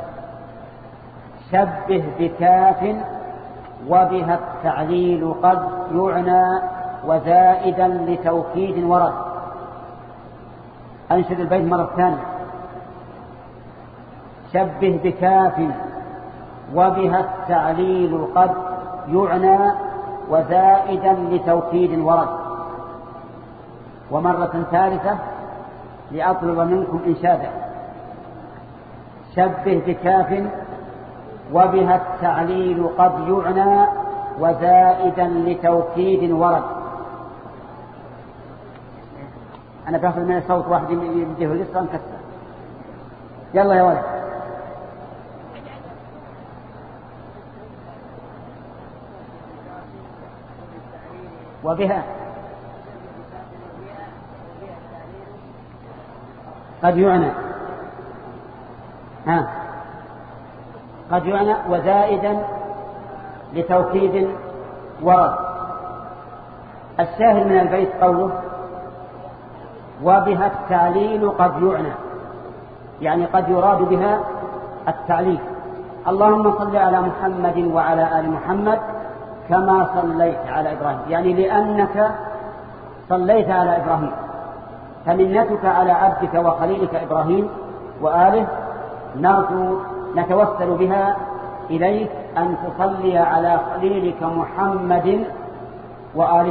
شبه بكاف وبها التعليل قد يعنى وزائدا لتوكيد ورد. أنشد البيت مرة ثانية. شبه بكاف وبها التعليل قد يعنى وزائدا لتوكيد ورد. ومرة ثالثة لأطلب منكم إنشادا. شبه بكاف وبها التعليل قد يعنى وزائدا لتوكيد ورد. أنا باخذ من صوت واحد يمديه لسه انكسر. يلا يا ولد. وبها قد يعنى ها قد يعنى وزائدا لتوكيد ورد. الشاهد من البيت قوله وبها التعليل قد يعنى، يعني قد يراد بها التعليل. اللهم صل على محمد وعلى آل محمد كما صليت على إبراهيم، يعني لأنك صليت على إبراهيم، فمنتك على عبدك وخليلك إبراهيم وآله نرجو نتوسل بها إليك أن تصلي على خليلك محمد وآله.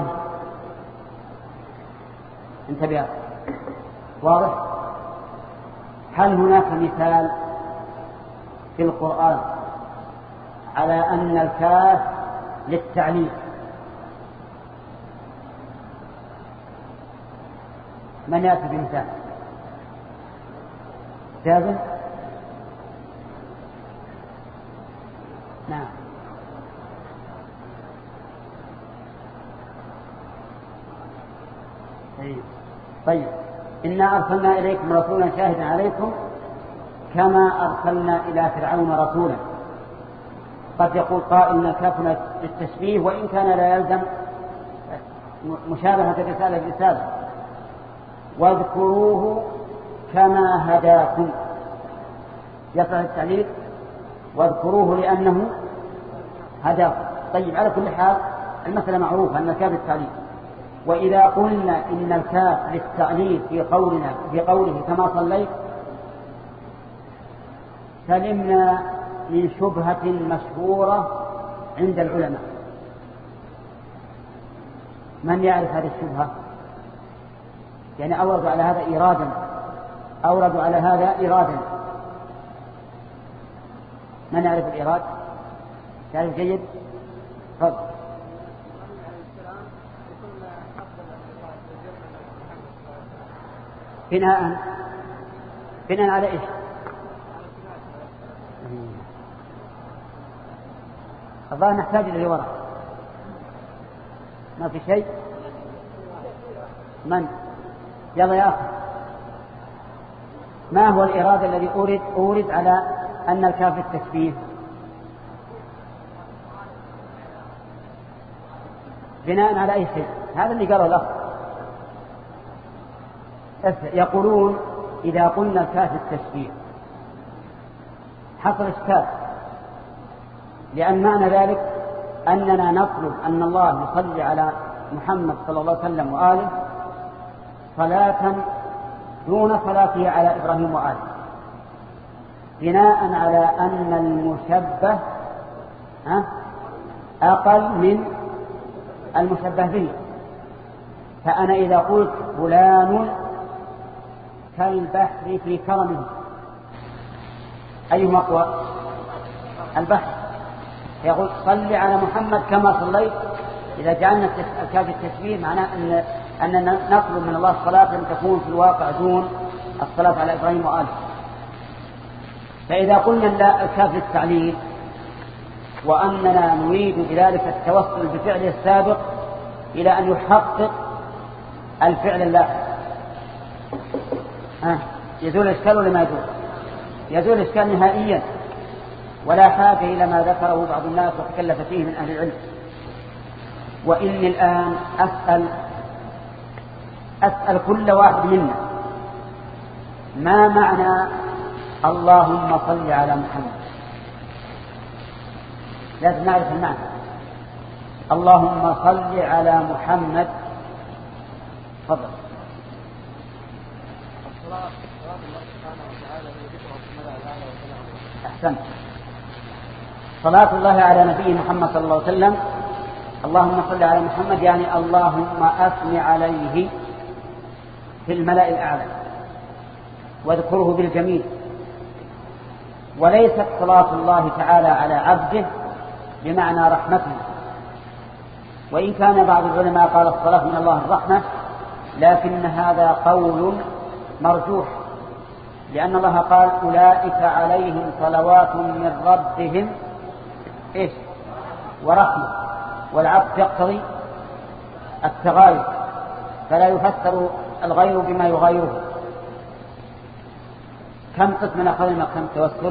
انتبه. واضح؟ هل هناك مثال في القرآن على أن الكاف للتعليل؟ من يأتي بمثال؟ جابر؟ نعم. طيب إنا أرسلنا إليكم رسولا شاهدا عليكم كما أرسلنا إلى فرعون رسولا. قد يقول قائل إن كافنا للتشبيه وإن كان لا يلزم مشابهة الرسالة بالرسالة. واذكروه كما هداكم، يصح التعليل واذكروه لأنه هداكم. طيب على كل حال المسألة معروفة أن الكاف للتعليل. وإذا قلنا إن الكاف للتعليل في قولنا في قوله كما صليت سلمنا من شبهة مشهورة عند العلماء. من يعرف هذه الشبهة؟ يعني أوردوا على هذا إيرادا أوردوا على هذا إيرادا من يعرف الإيراد؟ تعرف جيد؟ فضل. بناء بناء على إيش؟ الظاهر نحتاج إلى وراء. ما في شيء؟ من؟ يلا يا أخي، ما هو الإرادة الذي أورد أورد على أن الكاف التشبيه؟ بناء على أي شيء؟ هذا اللي قاله الأخ. يقولون إذا قلنا الكاف التشبيه حصل إشكال، لأن معنى ذلك أننا نطلب أن الله يصلي على محمد صلى الله عليه وسلم وآله صلاة دون صلاته على إبراهيم وآله، بناء على أن المشبه أقل من المشبه به. فأنا إذا قلت فلان كالبحر في كرمه، أيهما أقوى؟ البحر. يقول صل على محمد كما صليت، إذا جعلنا الكاف التشبيه معناه أن أننا نطلب من الله الصلاة أن تكون في الواقع دون الصلاة على إبراهيم وآله. فإذا قلنا لا الكاف للتعليل وأننا نريد بذلك التوسل بفعل السابق إلى أن يحقق الفعل اللاحق، ها يزول الإشكال ولا ما يزول؟ يزول الإشكال نهائيا، ولا حاجة إلى ما ذكره بعض الناس وتكلف فيه من أهل العلم. وإني الآن أسأل أسأل كل واحد منا ما معنى اللهم صل على محمد؟ لازم نعرف المعنى. اللهم صل على محمد. تفضل. أحسنت. صلاة الله على نبي محمد صلى الله عليه وسلم. اللهم صل على محمد يعني اللهم أثن عليه في الملأ الأعلى واذكره بالجميل. وليست صلاة الله تعالى على عبده بمعنى رحمته، وإن كان بعض العلماء قال الصلاة من الله الرحمة، لكن هذا قول مرجوح، لأن الله قال أولئك عليهم صلوات من ربهم إيش ورحمة، والعطف يقتضي التغاير، فلا يفسر الغير بما يغايره. كم قسم أخذنا كم التوسل؟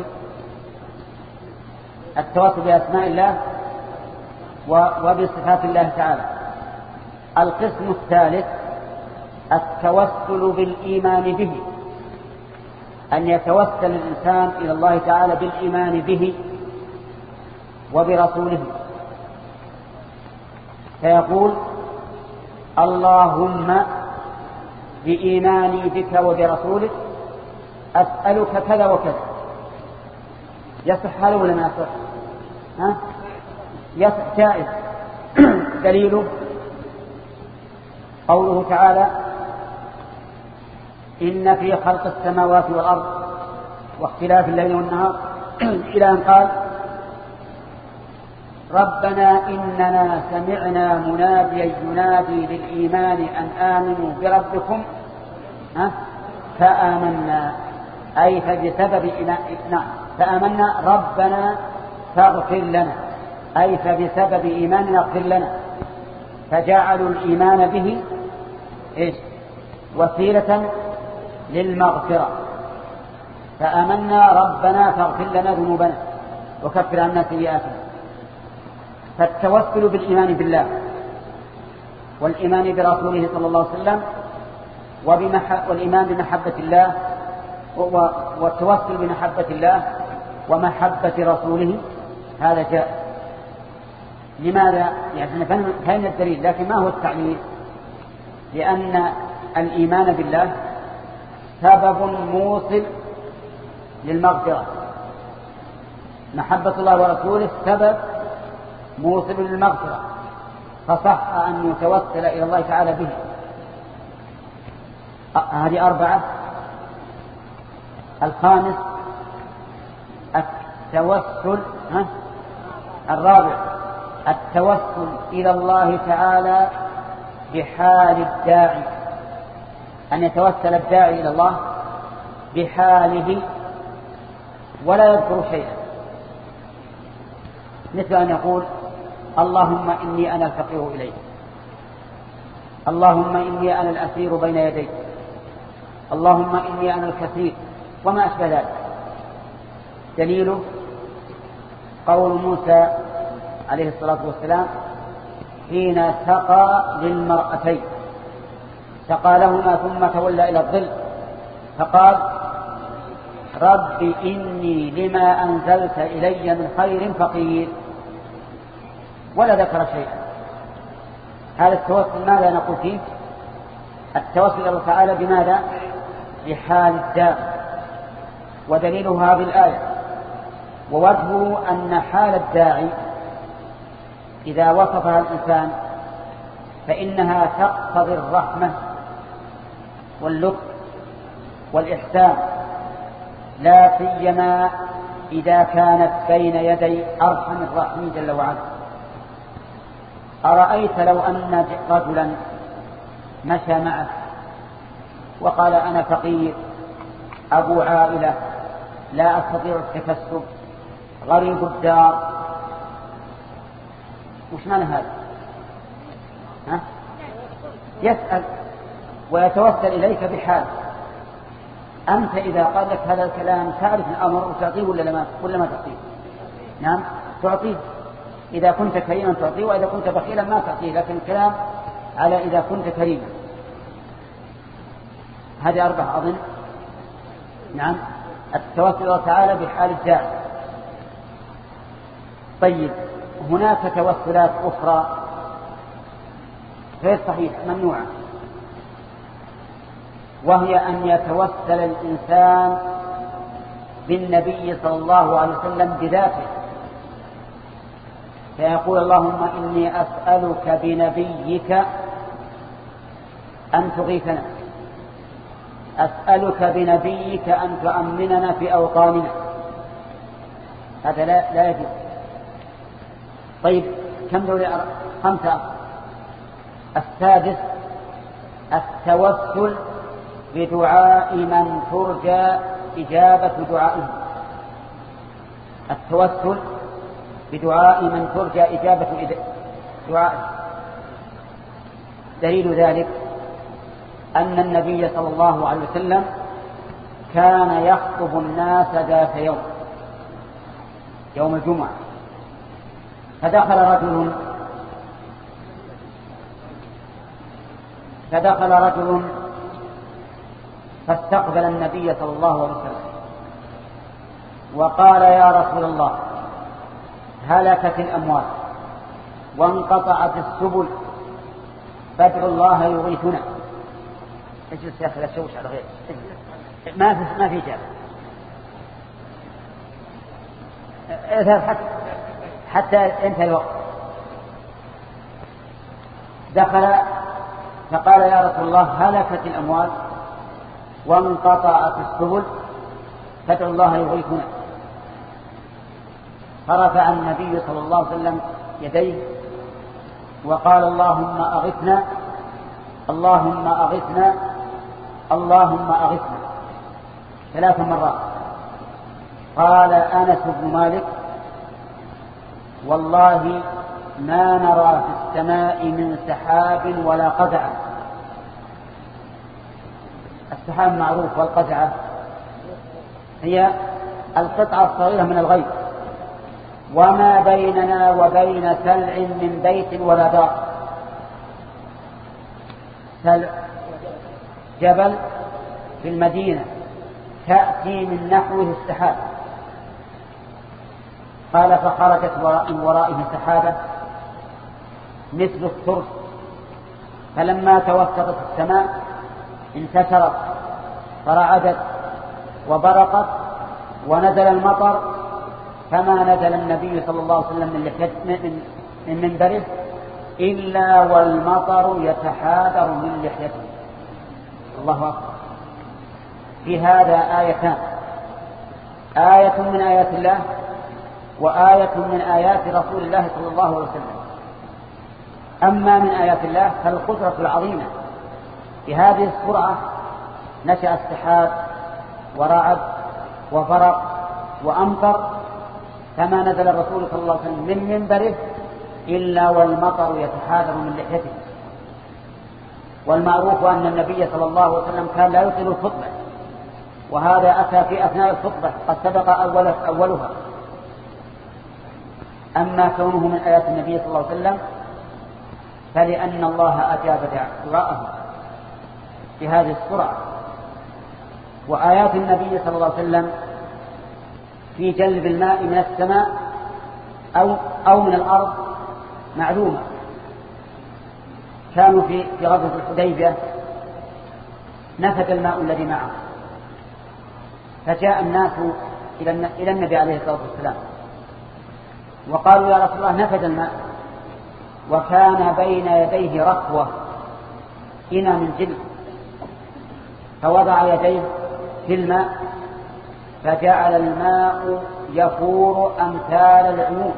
التوسل بأسماء الله وبصفات الله تعالى. القسم الثالث التوسل بالإيمان به، أن يتوسل الإنسان إلى الله تعالى بالإيمان به وبرسوله، فيقول اللهم بإيماني بك وبرسولك أسألك كذا وكذا. يصح هذا ولا ما يصح؟ ها؟ يصح جائز. دليله قوله تعالى إن في خلق السماوات والأرض واختلاف الليل والنهار إلى أن قال ربنا إننا سمعنا مناديا ينادي للإيمان أن آمنوا بربكم فآمنا، أي فبسبب نعم فآمنا ربنا فاغفر لنا، أي فبسبب إيماننا اغفر لنا، فجعلوا الإيمان به إيش وسيلة للمغفرة. فآمنا ربنا فاغفر لنا ذنوبنا وكفر عنا سيئاتنا. فالتوسل بالإيمان بالله والإيمان برسوله صلى الله عليه وسلم والإيمان بمحبة الله والتوسل بمحبة الله ومحبة رسوله هذا جاء. لماذا؟ يعني فهم الدليل، لكن ما هو التعليل؟ لأن الإيمان بالله سبب موصل للمغفرة، محبة الله ورسوله سبب موصل للمغفرة، فصح أن يتوسل إلى الله تعالى به. هذه أربعة. الخامس التوسل ها؟ الرابع التوسل إلى الله تعالى بحال الداعي، أن يتوسل الداعي إلى الله بحاله ولا يذكر شيئا، مثل أن يقول اللهم إني أنا الفقير إليك، اللهم إني أنا الأسير بين يديك، اللهم إني أنا الكثير، وما أشبه ذلك. دليله قول موسى عليه الصلاة والسلام حين سقى للمرأتين، سقى لهما ثم تولى إلى الظل فقال رب إني لما أنزلت إلي من خير فقير، ولا ذكر شيئا. هذا التوسل ماذا نقول فيه؟ التوسل إلى الله تعالى بماذا؟ بحال الداعي، ودليله هذه الآية. ووجهه أن حال الداعي إذا وصفها الإنسان فإنها تقتضي الرحمة واللطف والإحسان، لا سيما إذا كانت بين يدي أرحم الراحمين جل وعلا. أرأيت لو أن رجلا مشى معك وقال أنا فقير أبو عائلة لا أستطيع التكسب غريب الدار، وش معنى هذا؟ ها؟ يسأل ويتوسل إليك بحال. أنت إذا قال لك هذا الكلام تعرف الأمر وتعطيه ولا ما ولا ما تعطيه؟ نعم تعطيه. إذا كنت كريما تعطيه، وإذا كنت بخيلا ما تعطيه، لكن الكلام على إذا كنت كريما. هذه أربع أظن. نعم التوسل الله تعالى بحال الداعي. طيب هناك توسلات أخرى غير صحيح ممنوعة، وهي أن يتوسل الإنسان بالنبي صلى الله عليه وسلم بذاته، فيقول اللهم إني أسألك بنبيك أن تغيثنا، أسألك بنبيك أن تؤمننا في أوطاننا. هذا لا, لا يجوز. طيب كم دولة؟ خمسة. السادس التوسل بدعاء من ترجى إجابة دعائه. التوسل بدعاء من ترجى إجابة دعائه. دليل ذلك أن النبي صلى الله عليه وسلم كان يخطب الناس ذات يوم يوم الجمعة، فدخل رجل فدخل رجل فاستقبل النبي صلى الله عليه وسلم وقال يا رسول الله هلكت الأموال وانقطعت السبل فادعوا الله يغيثنا. اجلس يا أخي لا تشوش على غيرك، ما في ما في إجابة. اذهب حتى حتى انتهى الوقت. دخل فقال يا رسول الله هلكت الأموال وانقطعت السبل فادعوا الله يغيثنا. فرفع النبي صلى الله عليه وسلم يديه وقال اللهم أغثنا اللهم أغثنا اللهم أغثنا ثلاث مرات. قال أنس بن مالك والله ما نرى في السماء من سحاب ولا قزعة. السحاب معروف، والقزعة هي القطعة الصغيرة من الغيث. وما بيننا وبين سلع من بيت ولا دار. سلع جبل في المدينة تأتي من نحوه السحاب. قال فخرجت من ورائه سحابة مثل الترس، فلما توسطت السماء انتشرت فرعدت وبرقت ونزل المطر، فما نزل النبي صلى الله عليه وسلم من منبره إلا والمطر يتحادر من لحيته. الله أكبر. في هذا آيتان، آية من آيات الله وآية من آيات رسول الله صلى الله عليه وسلم. أما من آيات الله فالقدرة العظيمة. بهذه السرعة نشأ السحاب ورعد وفرق وأمطر، فما نزل الرسول صلى الله عليه وسلم من منبره إلا والمطر يتحادر من لحيته. والمعروف أن النبي صلى الله عليه وسلم كان لا يطيل الخطبة، وهذا أتى في أثناء الخطبة قد سبق أولها. أما كونه من آيات النبي صلى الله عليه وسلم فلأن الله أجاب دعاءه بهذه السرعة. وآيات النبي صلى الله عليه وسلم في جلب الماء من السماء أو, أو من الأرض معلومة. كانوا في, في غزوة الحديبية نفد الماء الذي معه. فجاء الناس إلى النبي عليه الصلاة والسلام وقالوا يا رسول الله نفد الماء، وكان بين يديه ركوة إنى من جلد، فوضع يديه في الماء فجعل الماء يفور أمثال العيون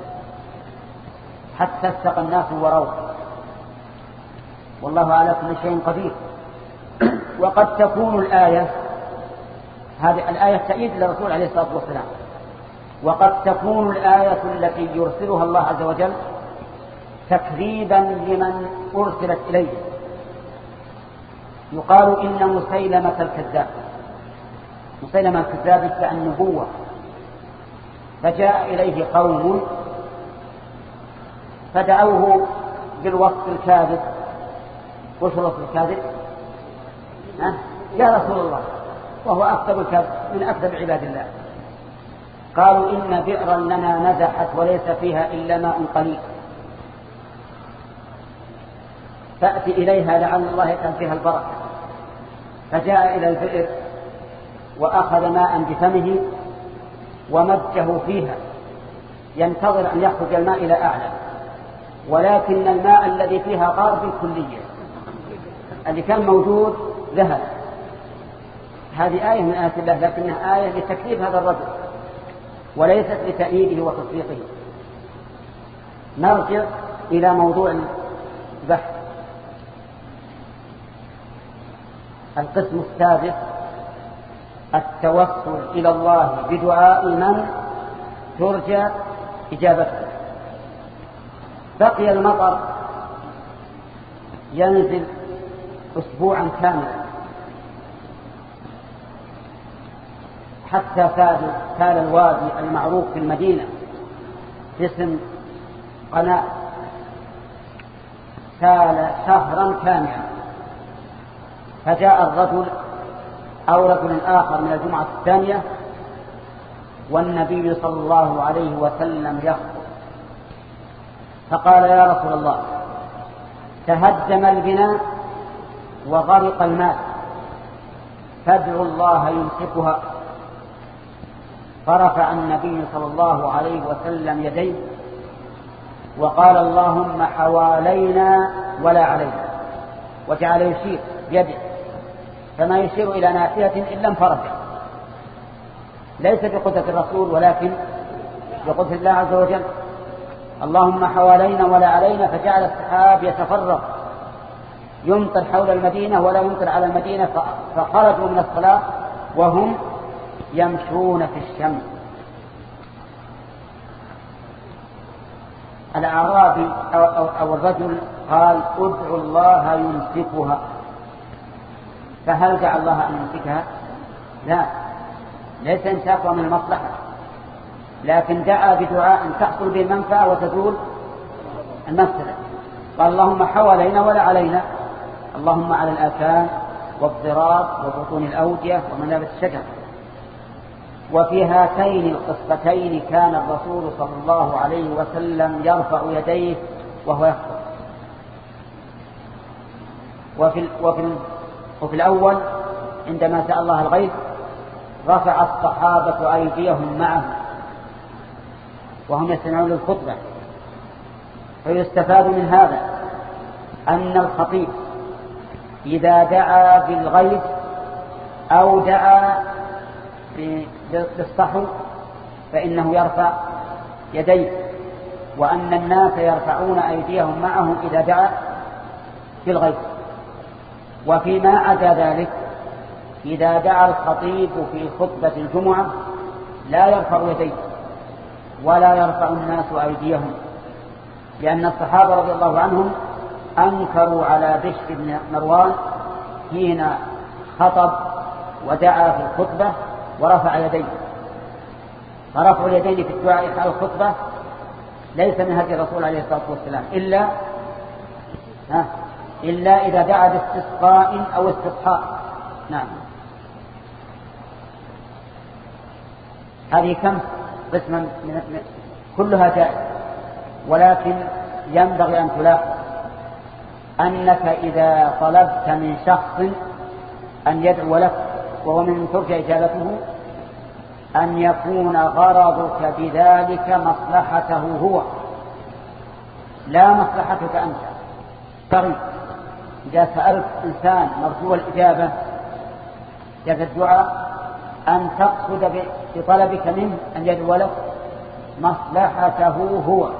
حتى استقى الناس وروه. والله على كل شيء قدير. وقد تكون الآية هذه الآية تأييد للرسول عليه الصلاة والسلام، وقد تكون الآية التي يرسلها الله عز وجل تكذيبا لمن أرسلت إليه. يقال إن مسيلمة الكذاب، مسيلمة الكذاب ادعى النبوة، فجاء إليه قوم فدعوه بالوصف الكاذب. وش الوصف الكاذب؟ أه؟ يا رسول الله، وهو أكذب الكذب من أكذب عباد الله. قالوا إن بئرا لنا نزحت وليس فيها إلا ماء قليل، فأتي إليها لعل الله يجعل فيها البركة. فجاء إلى البئر وأخذ ماء بفمه ومجه فيها ينتظر أن يخرج الماء إلى أعلى، ولكن الماء الذي فيها غار بالكلية، اللي كان موجود ذهب. هذه آية من آيات الله، لكنها آية لتكذيب هذا الرجل وليست لتأييده وتصديقه. نرجع إلى موضوع البحث. القسم السادس التوسل إلى الله بدعاء من ترجى إجابته. بقي المطر ينزل أسبوعا كاملا حتى سال الوادي المعروف في المدينة باسم قناة، سال شهرا كاملا. فجاء الرجل أو رجل آخر من الجمعة الثانية والنبي صلى الله عليه وسلم يخطب، فقال يا رسول الله تهدم البناء وغرق الماء فادعوا الله يمسكها. فرفع النبي صلى الله عليه وسلم يديه وقال اللهم حوالينا ولا علينا، وجعل يشير يده، فما يشير إلى ناحية إلا انفرج، ليس بقدرة الرسول ولكن بقدرة الله عز وجل. اللهم حوالينا ولا علينا، فجعل السحاب يتفرق يمطر حول المدينة ولا يمطر على المدينة، فخرجوا من الصلاة وهم يمشون في الشمس. الأعرابي أو, أو, أو الرجل قال ادعوا الله يمسكها، فهل دعا الله أن يمسكها؟ لا، ليس إمساكها من المصلحة، لكن دعا بدعاء تحصل به المنفعة وتزول المفسدة. قال اللهم حوالينا ولا علينا، اللهم على الآكام والضراب وبطون الأودية ومنابت الشجر. وفي هاتين القصتين كان الرسول صلى الله عليه وسلم يرفع يديه وهو يخطب. وفي, وفي, وفي الأول عندما سأل الله الغيث رفع الصحابة أيديهم معه وهم يستمعون للخطبة. فيستفاد من هذا أن الخطيب إذا دعا بالغيث أو دعا بالصحو فإنه يرفع يديه، وأن الناس يرفعون أيديهم معهم إذا دعا بالغيث. وفيما عدا ذلك إذا دعا الخطيب في خطبة الجمعة لا يرفع يديه ولا يرفع الناس أيديهم، لأن الصحابة رضي الله عنهم أنكروا على بشر بن مروان حين خطب ودعا في الخطبة ورفع يديه. فرفع اليدين في الدعاء على الخطبة ليس من هدي الرسول عليه الصلاة والسلام إلا ها إلا إذا دعا باستسقاء أو استسقاء. نعم. هذه كم قسما من كلها جائز، ولكن ينبغي أن تلاحظ أنك إذا طلبت من شخص أن يدعو لك، وهو من ترجى إجابته أن يكون غرضك بذلك مصلحته هو لا مصلحتك أنت. طيب إذا سألت إنسان مرجو الإجابة جاز الدعاء أن تقصد بطلبك منه أن يدعو لك مصلحته هو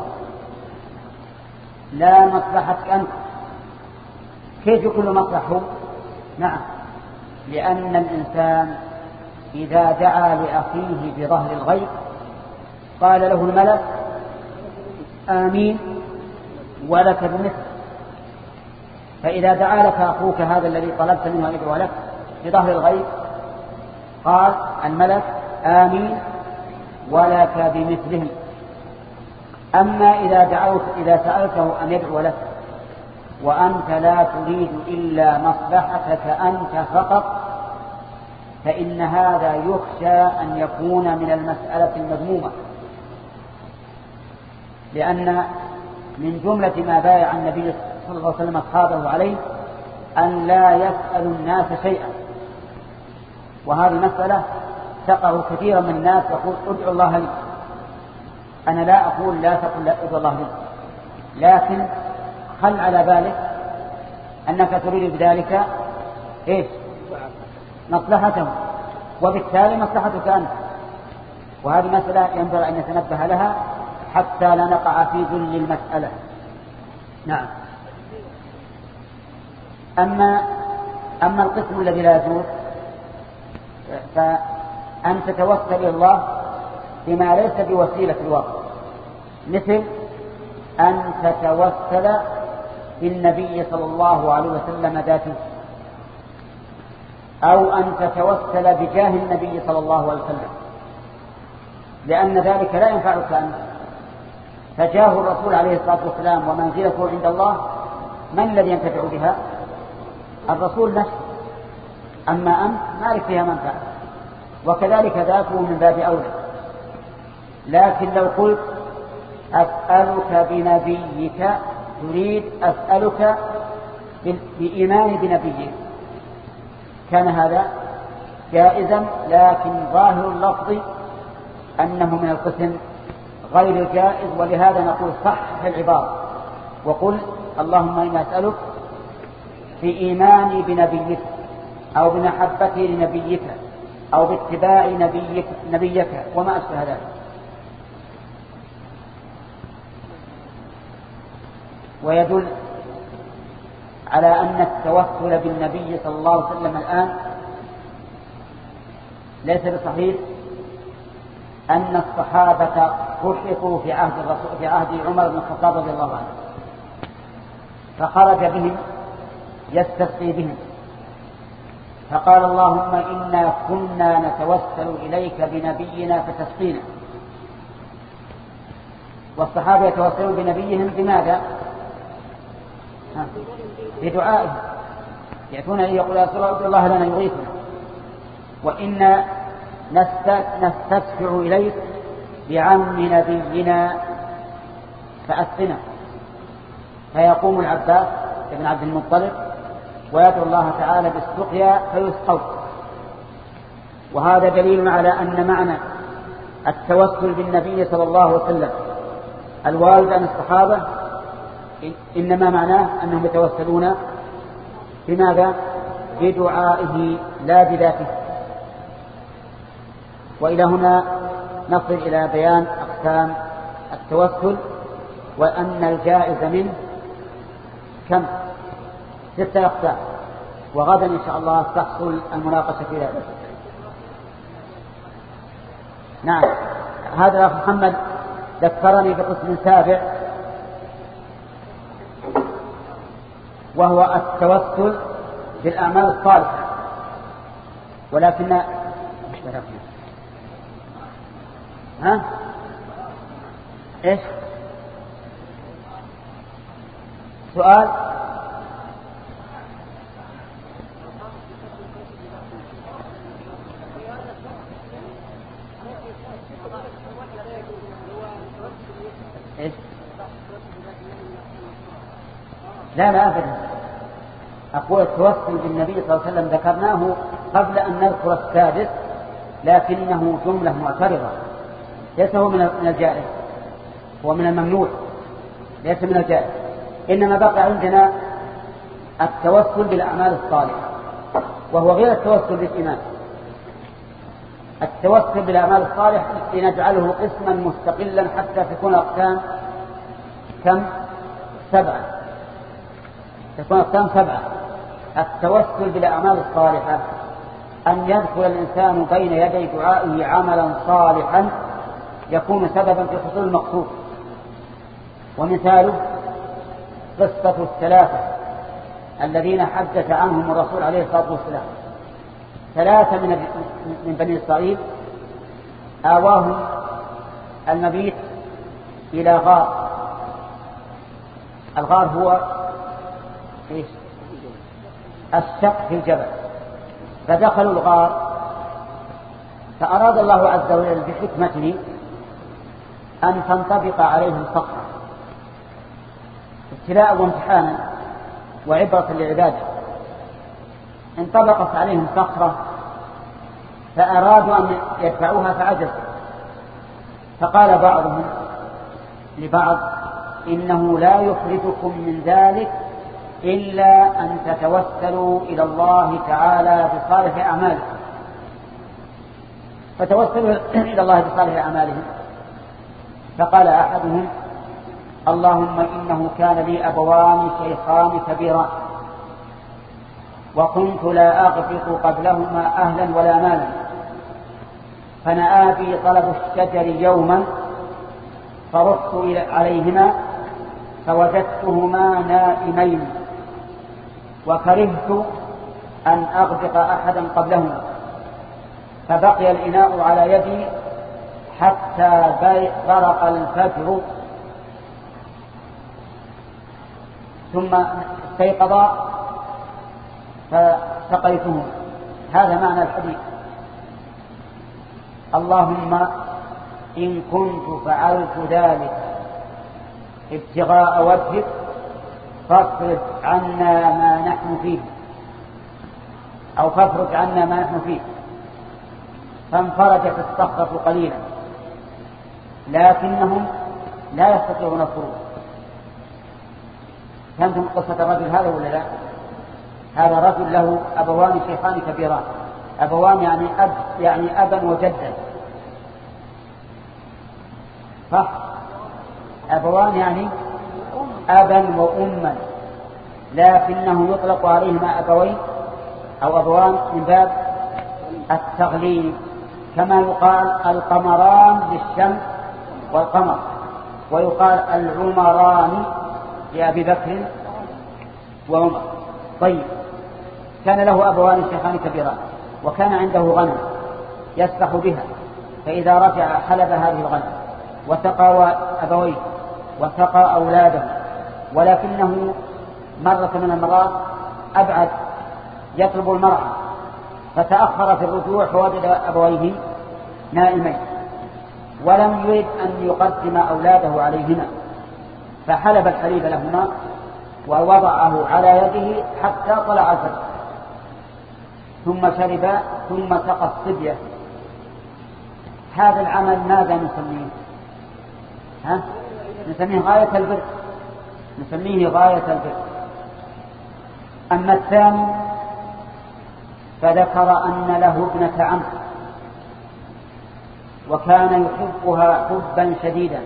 لا مصلحتك أنت. كيف يكون مصلحه؟ نعم، لأن الإنسان إذا دعا لأخيه بظهر الغيب قال له الملك آمين ولك بمثل، فإذا دعا لك أخوك هذا الذي طلبت منه أن يدعو لك بظهر الغيب قال الملك آمين ولك بمثله. أما إذا دعوت إذا سألته أن يدعو لك وأنت لا تريد إلا مصلحتك أنت فقط فإن هذا يخشى أن يكون من المسألة المذمومة، لأن من جملة ما بايع النبي صلى الله عليه وسلم أصحابه عليه أن لا يسأل الناس شيئا، وهذه مسألة تقع كثيرا من الناس يقول ادعو الله لي. أنا لا أقول لا تقل لا ادعو الله لي، لكن خل على بالك أنك تريد بذلك إيش؟ مصلحته، وبالتالي مصلحتك أنت، وهذه مسألة ينبغي أن نتنبه لها حتى لا نقع في ذل المسألة. نعم. أما أما القسم الذي لا يجوز فأن تتوسل إلى الله بما ليس بوسيلة الواقع، مثل أن تتوسل بالنبي صلى الله عليه وسلم ذاته، أو أن تتوسل بجاه النبي صلى الله عليه وسلم، لأن ذلك لا ينفعك أنت، فجاه الرسول عليه الصلاة والسلام ومنزلته عند الله من الذي ينتفع بها؟ الرسول نفسه، أما أنت ما لك فيها منفعة، وكذلك ذاته من باب أولى. لكن لو قلت أسألك بنبيك تريد أسألك بإيمان بنبيك كان هذا جائزا، لكن ظاهر اللفظ أنه من القسم غير الجائز، ولهذا نقول صح العبارة وقل اللهم إنا أسألك بإيماني بنبيك أو بمحبتي لنبيك أو باتباع نبيك, نبيك وما أشبه ذلك. ويدل على أن التوسل بالنبي صلى الله عليه وسلم الآن ليس بصحيح أن الصحابة فرقوا في عهد الرسول في عهد عمر بن الخطاب رضي الله عنه، فخرج بهم يستسقي بهم فقال اللهم إنا كنا نتوسل إليك بنبينا فتسقينا. والصحابة يتوسلون بنبيهم بماذا؟ بدعائه، يأتون لي يقول يا رسول الله ادعو الله لنا يغيثنا، وإنا نستشفع إليك بعم نبينا فأسقنا. فيقوم العباس بن عبد المطلب ويدعو الله تعالى بالسقيا فيسقوا. وهذا دليل على أن معنى التوسل بالنبي صلى الله عليه وسلم الوارد عن الصحابة إنما معناه أنهم يتوسلون بماذا؟ بدعائه لا بذاته. وإلى هنا نصل إلى بيان أقسام التوسل، وأن الجائز منه كم؟ ستة أقسام، وغدا إن شاء الله تحصل المناقشة في ذلك. نعم، هذا الأخ محمد ذكرني بقسم سابع وهو التوسل بالأعمال الصالحة، ولكن مش بلغنا ها إيش سؤال؟ إيش؟ لا لا أبدا، أقول التوسل بالنبي صلى الله عليه وسلم ذكرناه قبل أن نذكر السادس، لكنه جملة معترضة، ليس هو من الجائز، هو من الممنوع، ليس من الجائز. إنما بقى عندنا التوسل بالأعمال الصالحة، وهو غير التوسل بالإيمان. التوسل بالأعمال الصالحة لنجعله قسما مستقلا حتى تكون أقسام كم؟ سبعة. تكون أقسام سبعة. التوسل بالأعمال الصالحة أن يدخل الإنسان بين يدي دعائه عملا صالحا يكون سببا في حصول المقصود. ومثاله قصة الثلاثة الذين حدث عنهم الرسول عليه الصلاة والسلام. ثلاثة من بني إسرائيل آواهم المبيت إلى غار. الغار هو إيش؟ الشق في الجبل. فدخلوا الغار، فأراد الله عز وجل بحكمته أن تنطبق عليهم صخرة ابتلاء وامتحانا وعبرة للعبادة. انطبقت عليهم صخرة فأرادوا أن يدفعوها فعجزوا، فقال بعضهم لبعض إنه لا يخرجكم من ذلك إلا أن تتوسلوا إلى الله تعالى بصالح أعمالكم. فتوسلوا إلى الله بصالح أعمالهم. فقال أحدهم اللهم إنه كان لي أبوان شيخان كبيران وكنت لا أغبط قبلهما أهلا ولا مالا، فنأى بي طلب الشجر يوما فرحت عليهما فوجدتهما نائمين وكرهت أن أغبط أحدا قبلهما، فبقي الإناء على يدي حتى غرق الفجر ثم استيقظا فسقيتهم. هذا معنى الحديث. اللهم إن كنت فعلت ذلك ابتغاء وجهك فاصرف عنا ما نحن فيه، أو فافرج عنا ما نحن فيه. فانفرجت الصخرة قليلا لكنهم لا يستطيعون الخروج. فهمتم قصة الرجل هذا ولا لا؟ هذا رجل له أبوان شيخان كبيران. أبوان يعني أب يعني أبا وجدا، صح؟ أبوان يعني أبا وأما، لكنه يطلق عليهما أبوين أو أبوان من باب التغليب، كما يقال القمران للشمس والقمر، ويقال العمران لأبي بكر وعمر. طيب، كان له أبوان شيخان كبيران وكان عنده غنم يسبح بها، فإذا رجع حلب هذه الغنم وسقى أبويه وسقى أولاده، ولكنه مرة من المرات أبعد يطلب المرعى فتأخر في الرجوع فوجد أبويه نائمين ولم يرد أن يقدم أولاده عليهما، فحلب الحليب لهما ووضعه على يده حتى طلع الفجر، ثم شرب ثم سقى الصبية. هذا العمل ماذا نسميه؟ ها؟ نسميه غاية البر، نسميه غاية البر. أما الثاني فذكر أن له ابنة عم وكان يحبها حبا شديدا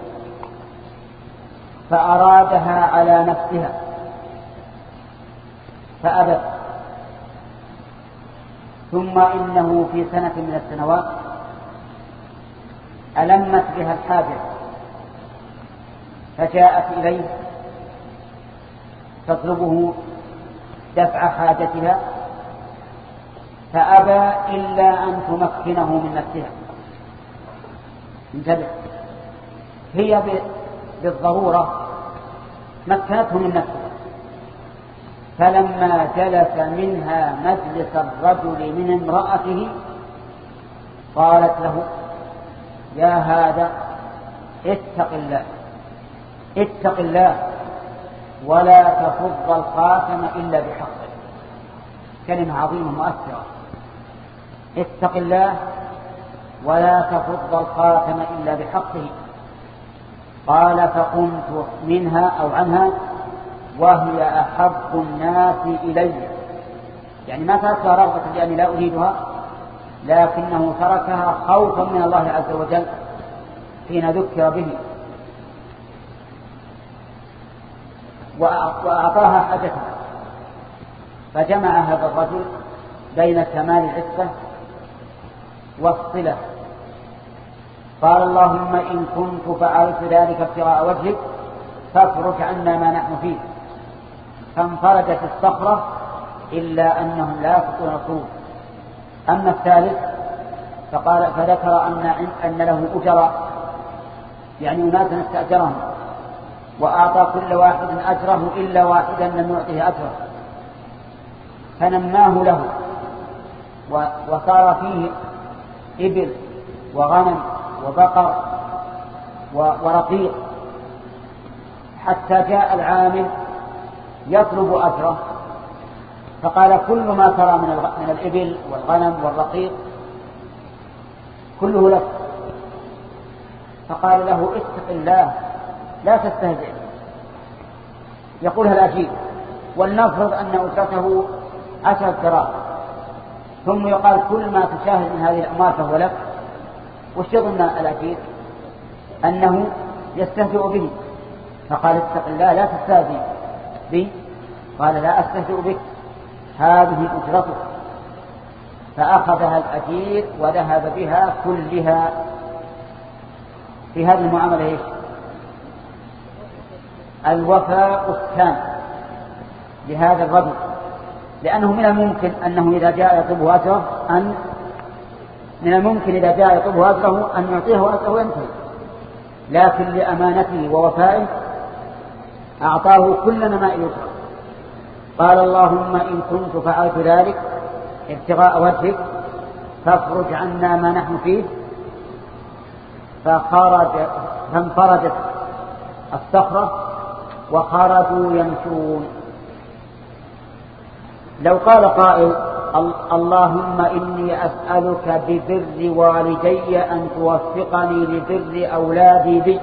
فأرادها على نفسها فأبت، ثم إنه في سنة من السنوات ألمت بها الحاجة فجاءت إليه تطلبه دفع حاجتها فأبى إلا أن تمكنه من نفسها. انتبه، هي بالضرورة مكنته من نفسها، فلما جلس منها مجلس الرجل من امرأته قالت له يا هذا اتق الله اتق الله ولا تفض الخاتم إلا بحقه. كلمة عظيمة مؤثرة. اتق الله ولا تفض الخاتم إلا بحقه. قال فقمت منها أو عنها وهي أحب الناس إلي، يعني ما تركها رغبة لأني لا أريدها، لكنه تركها خوفا من الله عز وجل حين ذكر به، وأعطاها حاجتها. فجمع هذا الرجل بين كمال العفة والصلة. قال اللهم إن كنت فعلت ذلك ابتغاء وجهك فافرج عنا ما نحن فيه. فانفرجت الصخرة إلا أنهم لا يستطيعون الخروج. أما الثالث فقال فذكر أن أن له أجراء، يعني أناسا استأجرهم وأعطى كل واحد أجره إلا واحدا لم يعطه أجره، فنماه له وصار فيه إبل وغنم وبقر ورقيق، حتى جاء العامل يطلب أجره، فقال كل ما ترى من الإبل والغنم والرقيق كله لك. فقال له اتق الله لا تستهزئ، يقولها الأجير، ولنفرض أن أجرته عشرة دراهم، ثم يقال كل ما تشاهد من هذه الأموال فهو لك. وش يظن الأجير؟ أنه يستهزئ به. فقال اتق الله لا تستهزئ بي. قال لا أستهزئ بك، هذه أجرتك. فأخذها الأجير وذهب بها كلها. في هذه المعاملة إيش؟ الوفاء التام لهذا الرجل، لأنه من الممكن أنه إذا جاء يطلب أجره أن من الممكن إذا جاء يطلب أجره أن يعطيه أجره وينتهي، لكن لأمانته ووفائه أعطاه كل ما يجرى. قال اللهم إن كنت فعلت ذلك ابتغاء وجهك فافرج عنا ما نحن فيه. فخرج فانفرجت الصخرة وخرجوا يمشون. لو قال قائل اللهم إني أسألك ببر والدي أن توفقني لبر أولادي بي،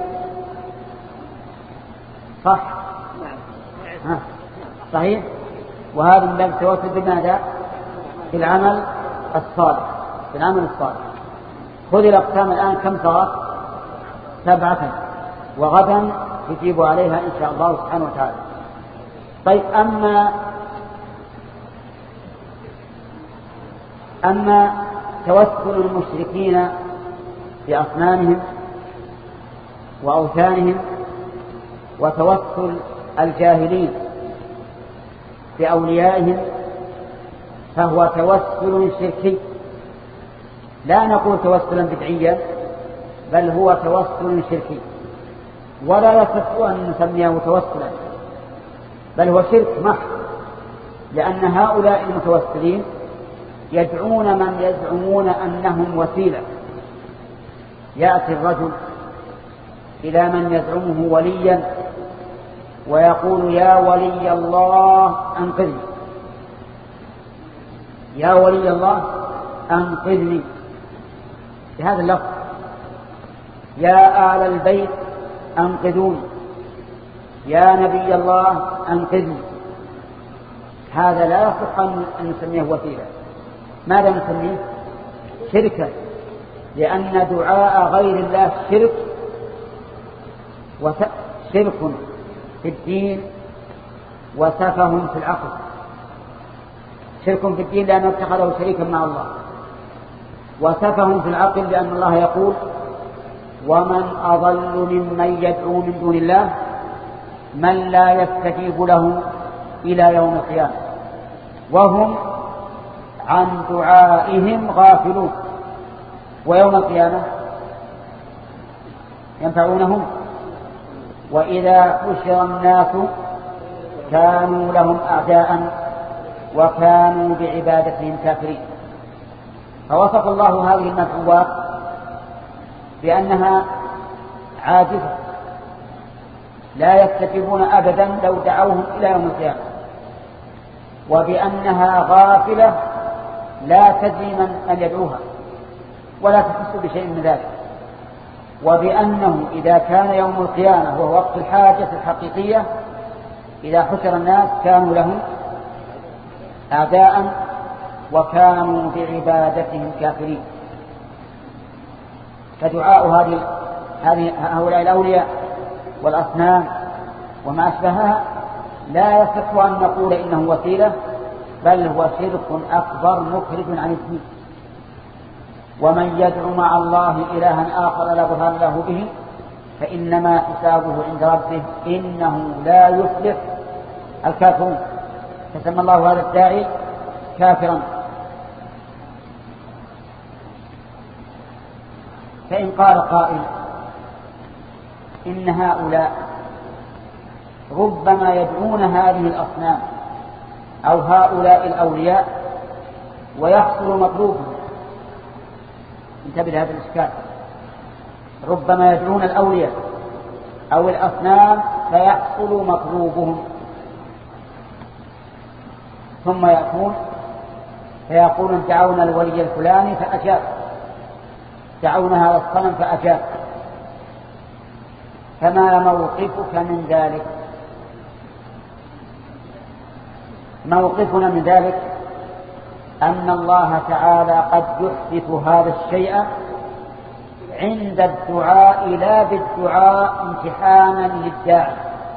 صح؟ ها. صحيح. وهذا من باب التوسل بماذا؟ في العمل الصالح، في العمل الصالح. خذ الأقسام الآن كم صارت؟ سبعة، وغدا تجيب عليها إن شاء الله سبحانه وتعالى. طيب أما أما توسل المشركين بأصنامهم وأوثانهم، وتوسل الجاهلين بأوليائهم، فهو توسل شركي. لا نقول توسلا بدعيا، بل هو توسل شركي، ولا يصح أن نسميه توسلا، بل هو شرك محض، لأن هؤلاء المتوسلين يدعون من يزعمون أنهم وسيلة. يأتي الرجل إلى من يزعمه وليا ويقول يا ولي الله أنقذني، يا ولي الله أنقذني، بهذا اللفظ، يا آل البيت أنقذون، يا نبي الله أنقذني. هذا لا يصح أن نسميه وسيلة. ماذا نسميه؟ شركا، لأن دعاء غير الله شرك، وشرك في الدين وسفه في العقل. شرك في الدين لأنه اتخذه شريكا مع الله، وسفه في العقل لأن الله يقول ومن أضل ممن يدعو من دون الله من لا يستجيب له إلى يوم القيامة وهم عن دعائهم غافلون، ويوم القيامة ينفعونهم. وإذا حشر الناس كانوا لهم أعداء وكانوا بعبادتهم كافرين. فوصف الله هذه المدعوات بأنها عاجزة لا يستجيبون أبدا لو دعوهم إلى يوم القيامة. وبأنها غافلة لا تدري من يدعوها ولا تحس بشيء من ذلك، وبأنه إذا كان يوم القيامة وهو وقت الحاجة الحقيقية إذا حشر الناس كانوا لهم أعداء وكانوا بعبادتهم كافرين. فدعاء هذه هؤلاء الأولياء والأصنام وما أشبهها لا يصح أن نقول إنه وسيلة، بل هو شرك أكبر مخرج عن الدين. ومن يدعو مع الله إلها آخر لا برهان له به فإنما حسابه عند ربه إنه لا يفلح الكافرون. فسمى الله هذا الداعي كافرا. فإن قال قائل إن هؤلاء ربما يدعون هذه الأصنام أو هؤلاء الأولياء ويحصل مطلوبهم، انتبه لهذا الإشكال، ربما يدعون الأولياء أو الأصنام فيحصل مطلوبهم، ثم يأتون فيقولون دعونا الولي الفلاني فأجاب، دعونا هذا الصنم فأجاب. فما موقفك من ذلك؟ موقفنا من ذلك أن الله تعالى قد يحدث هذا الشيء عند الدعاء لا بالدعاء امتحانا للداعي.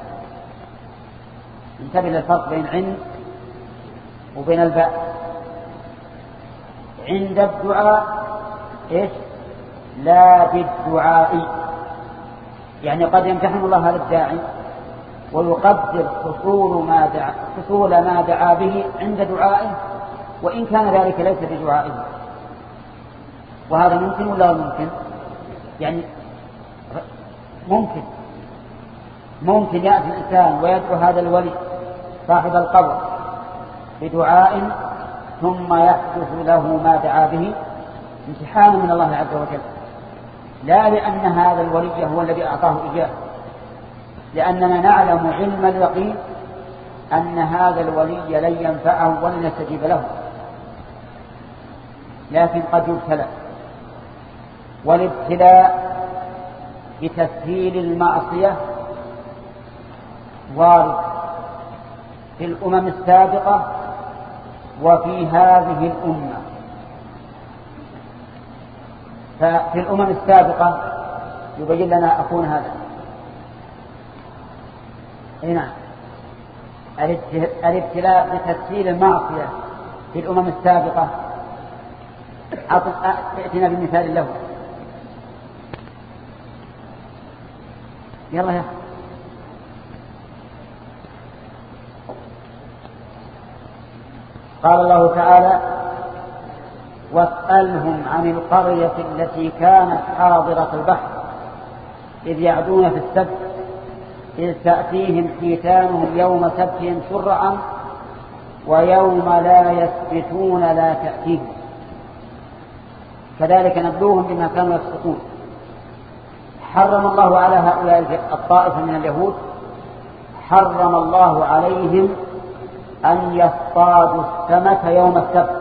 انتبه للفرق بين عند وبين الباء. عند الدعاء إيش؟ لا بالدعاء، يعني قد يمتحن الله هذا الداعي ويقدر حصول ما دعا حصول ما دعا به عند دعائه، وإن كان ذلك ليس بدعائه. وهذا ممكن ولا ممكن؟ يعني ممكن ممكن يأتي الإنسان ويدعو هذا الولي صاحب القبر بدعاء ثم يحدث له ما دعا به امتحانا من الله عز وجل، لا لأن هذا الولي هو الذي أعطاه إياه، لأننا نعلم علم اليقين أن هذا الولي لن ينفعه ولن يستجيب له، لكن قد يبتلى. والابتلاء بتسهيل المعصية وارد في الأمم السابقة وفي هذه الأمة. ففي الأمم السابقة يبين لنا أكون هذا هنا الابتلاء بتسهيل المعصية في الأمم السابقة. ائتنا بمثال له. يلا يا أخي. قال الله تعالى واسألهم عن القرية التي كانت حاضرة البحر إذ يعدون في السبت إذ تأتيهم حيتانهم يوم سبتهم شرعا ويوم لا يسبتون لا تأتيهم كذلك نبلوهم بما كانوا يفسقون. حرم الله على هؤلاء الطائفة من اليهود، حرم الله عليهم أن يصطادوا السمك يوم السبت،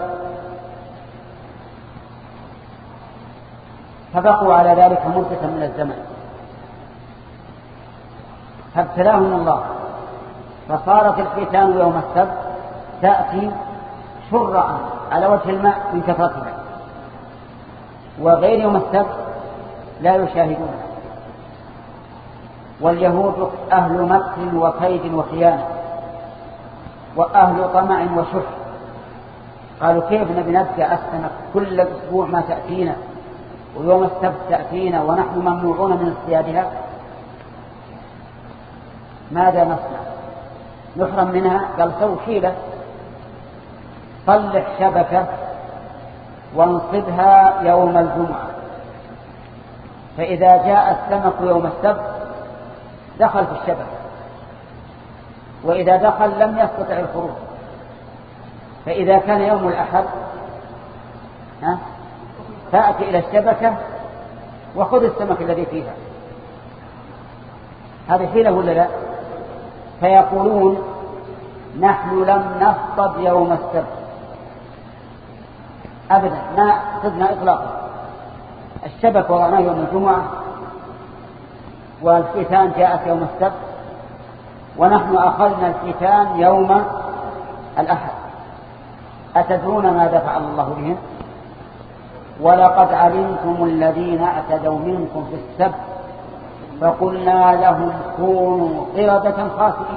فبقوا على ذلك مدة من الزمن، فابتلاهم الله فصارت الحيتان يوم السبت تأتي شرعا على وجه الماء من كثرتها، وغير يوم السبت لا يشاهدونها. واليهود أهل مكر وكيد وخيانة وأهل طمع وشح، قالوا كيف نبي نبدأ السمك كل أسبوع ما تأتينا ويوم السبت تأتينا ونحن ممنوعون من اصطيادها؟ ماذا نصنع؟ نحرم منها؟ قال سووا حيلة، صلح شبكة وانصبها يوم الجمعة، فإذا جاء السمك يوم السبت دخل في الشبكة، وإذا دخل لم يستطع الخروج، فإذا كان يوم الأحد ها فأتي إلى الشبكة وخذ السمك الذي فيها. هذه حيلة ولا لا؟ فيقولون نحن لم نصطد يوم السبت أبدا، ما صدنا إطلاقا. الشبك وضعناه يوم الجمعة والحيتان جاءت يوم السبت، ونحن أخذنا الحيتان يوم الأحد. أتدرون ماذا فعل الله بهم؟ ولقد علمتم الذين اعتدوا منكم في السبت فقلنا لهم كونوا قردة خاسئين.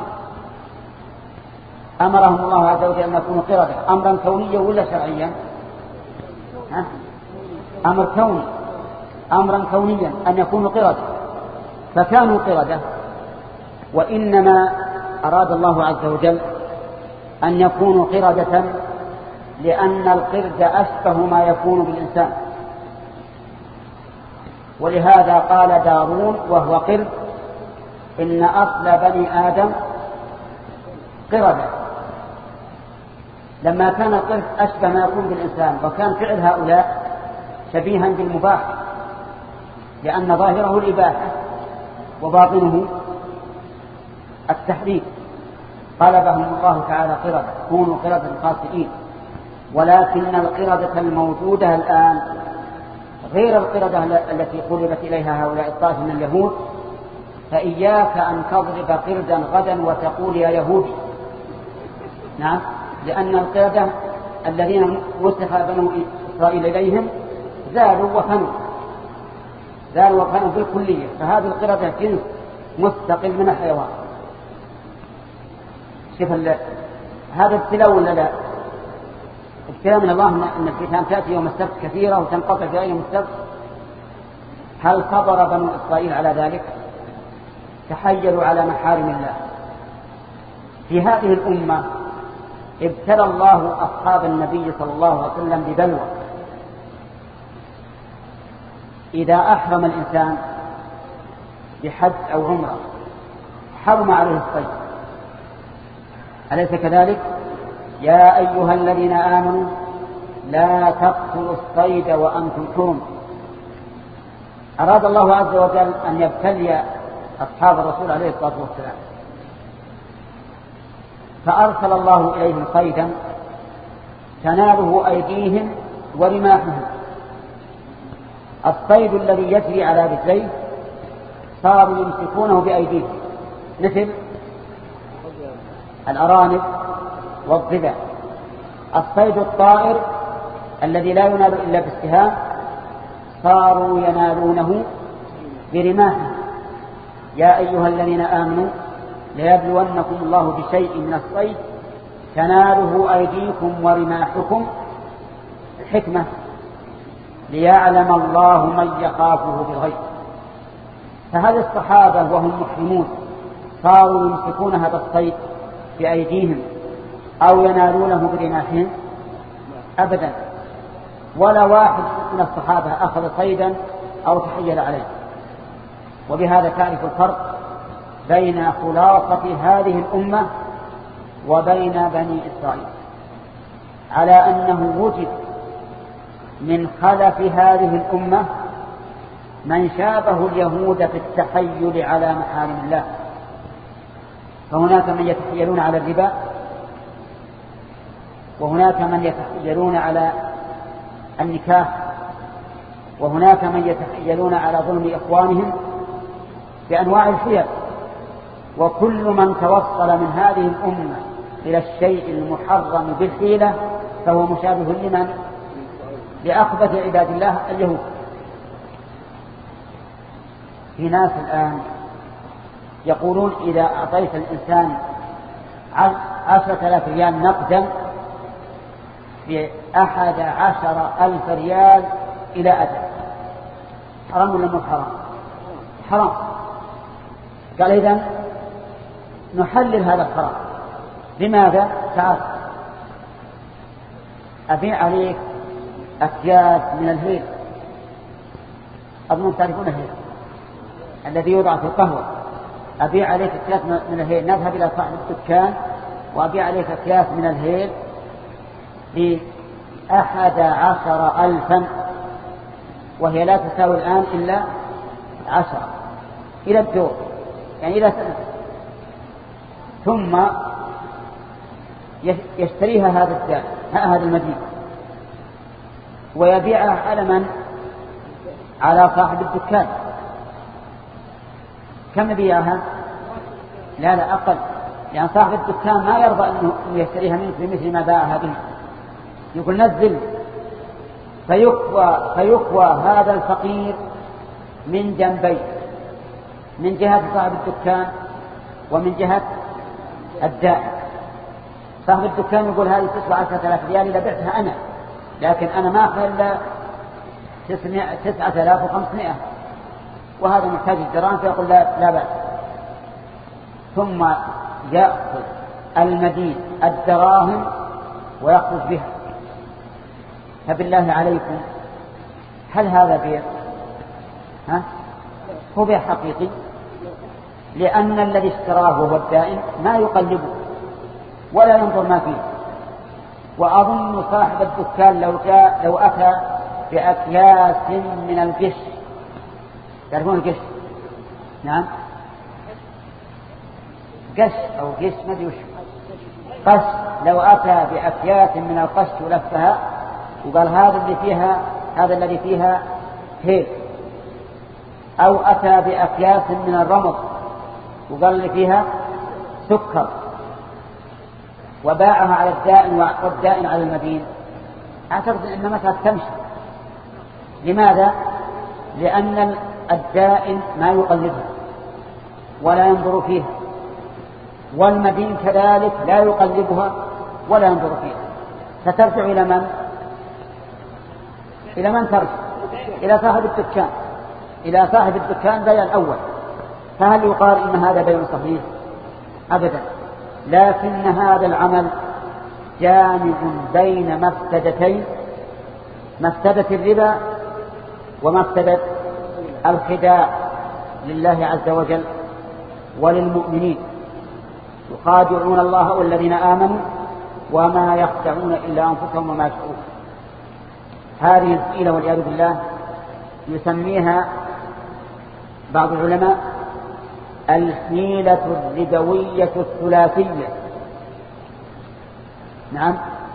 أمرهم الله عز وجل أن يكونوا قردة، أمرا كونيا ولا شرعيا؟ ها؟ أمر كوني، أمرا كونيا أن يكونوا قردة، فكانوا قردة. وإنما أراد الله عز وجل أن يكونوا قردة لأن القرد أشبه ما يكون بالإنسان، ولهذا قال دارون وهو قرد إن أصل بني آدم قردة، لما كان القرد أشبه ما يكون بالإنسان، وكان فعل هؤلاء شبيها بالمباح لأن ظاهره الإباحة وباطنه التحريم. قلبهم الله تعالى قردة، كونوا قردة خاسئين. ولكن القردة الموجودة الآن غير القردة التي قلبت إليها هؤلاء الطائفة من اليهود، فإياك أن تضرب قردا غدا وتقول يا يهودي. نعم، لأن القردة الذين وسخ بنو إسرائيل إليهم زالوا وفنوا زالوا وفنوا بالكلية، فهذه القردة جنس مستقل من الحيوان. شوف هذا ابتلاء ولا لا؟ ابتلاء من الله أن الحيتان تأتي يوم السبت كثيرة وتنقطع في يوم السبت. هل صبر بنو إسرائيل على ذلك؟ تحيلوا على محارم الله. في هذه الأمة ابتلى الله أصحاب النبي صلى الله عليه وسلم ببلوى. إذا أحرم الإنسان بحج أو عمرة حرم عليه الصيد، أليس كذلك؟ يا أيها الذين آمنوا لا تقتلوا الصيد وأنتم حرم. أراد الله عز وجل أن يبتلي أصحاب الرسول عليه الصلاة والسلام، فأرسل الله إليهم صيدا تناله أيديهم ورماحهم. الصيد الذي يجري على رجليه صاروا يمسكونه بأيديهم مثل الأرانب والضبع. الصيد الطائر الذي لا ينال إلا بالسهام صاروا ينالونه برماحهم. يا أيها الذين آمنوا ليبلونكم الله بشيء من الصيد تناله أيديكم ورماحكم. الحكمة ليعلم الله من يخافه بالغيب. فهذه الصحابة وهم محرمون صاروا يمسكون هذا الصيد بأيديهم أو ينالونه برماحهم؟ أبدا، ولا واحد من الصحابة أخذ صيدا أو تحيل عليه. وبهذا تعرف الفرق بين خلاصة هذه الأمة وبين بني إسرائيل، على أنه وجد من خلف هذه الأمة من شابه اليهود في التحيل على محارم الله. فهناك من يتحيلون على الربا، وهناك من يتحيلون على النكاح، وهناك من يتحيلون على ظلم إخوانهم بأنواع الحيل. وكل من توصل من هذه الأمة إلى الشيء المحرم بالحيلة فهو مشابه لمن؟ لأخبث عباد الله اليهود. في ناس الآن يقولون إذا أعطيت الإنسان عشرة آلاف ريال نقدا بأحد عشر ألف ريال إلى أجل. حرام ولا مو حرام؟ حرام. قال إذن نحلل هذا الحرام. لماذا؟ تعال أبيع عليك أكياس من الهيل، أظن تعرفون الهيل الذي يوضع في القهوة. أبيع عليك أكياس من الهيل، نذهب إلى صاحب الدكان وأبيع عليك أكياس من الهيل بأحد عشر ألفا، وهي لا تساوي الآن إلا عشرة إلى الدور، يعني إلى سنة. ثم يشتريها هذا الدائن هذا المدين ويبيعها على من؟ على صاحب الدكان. كم يبيعها؟ لا لا أقل، لأن صاحب الدكان ما يرضى أنه يشتريها منك بمثل ما باعها به، يقول نزل، فيكوى, فيكوى هذا الفقير من جنبين، من جهة صاحب الدكان ومن جهة الدائن. صاحب الدكان يقول هذه تسوى عشرة آلاف ريال إذا بعتها أنا، لكن أنا ما أخذ إلا تسعة آلاف وخمسمائة، وهذا محتاج الدراهم، فيقول لا, لا بأس. ثم يأخذ المدين الدراهم ويخرج بها. فبالله عليكم هل هذا بيع؟ ها؟ هو بيع حقيقي، لأن الذي اشتراه هو الدائن ما يقلبه ولا ينظر ما فيه. وأظن صاحب الدكان لو جاء لو أتى بأكياس من القش، تعرفون القش؟ نعم، قش أو قش ما أدري وش قش. لو أتى بأكياس من القش ولفها وقال هذا اللي فيها هذا الذي فيها هيل، أو أتى بأكياس من الرمض وقال اللي فيها سكر، وباعها على الدائن والدائن على المدين، أعتقد أن مسألة تمشي. لماذا؟ لأن الدائن ما يقلبها ولا ينظر فيها، والمدين كذلك لا يقلبها ولا ينظر فيها، فترجع إلى من؟ إلى من ترجع؟ إلى صاحب الدكان، إلى صاحب الدكان بيع الأول. فهل يقال إن هذا بيع صحيح؟ أبدا، لكن هذا العمل جامع بين مفسدتين، مفسدة الربا ومفسدة الخداع لله عز وجل وللمؤمنين. يخادعون الله والذين آمنوا وما يخدعون إلا أنفسهم وما يشعرون. هذه الحيلة والعياذ بالله يسميها بعض العلماء الحيلة الربوية الثلاثية. نعم،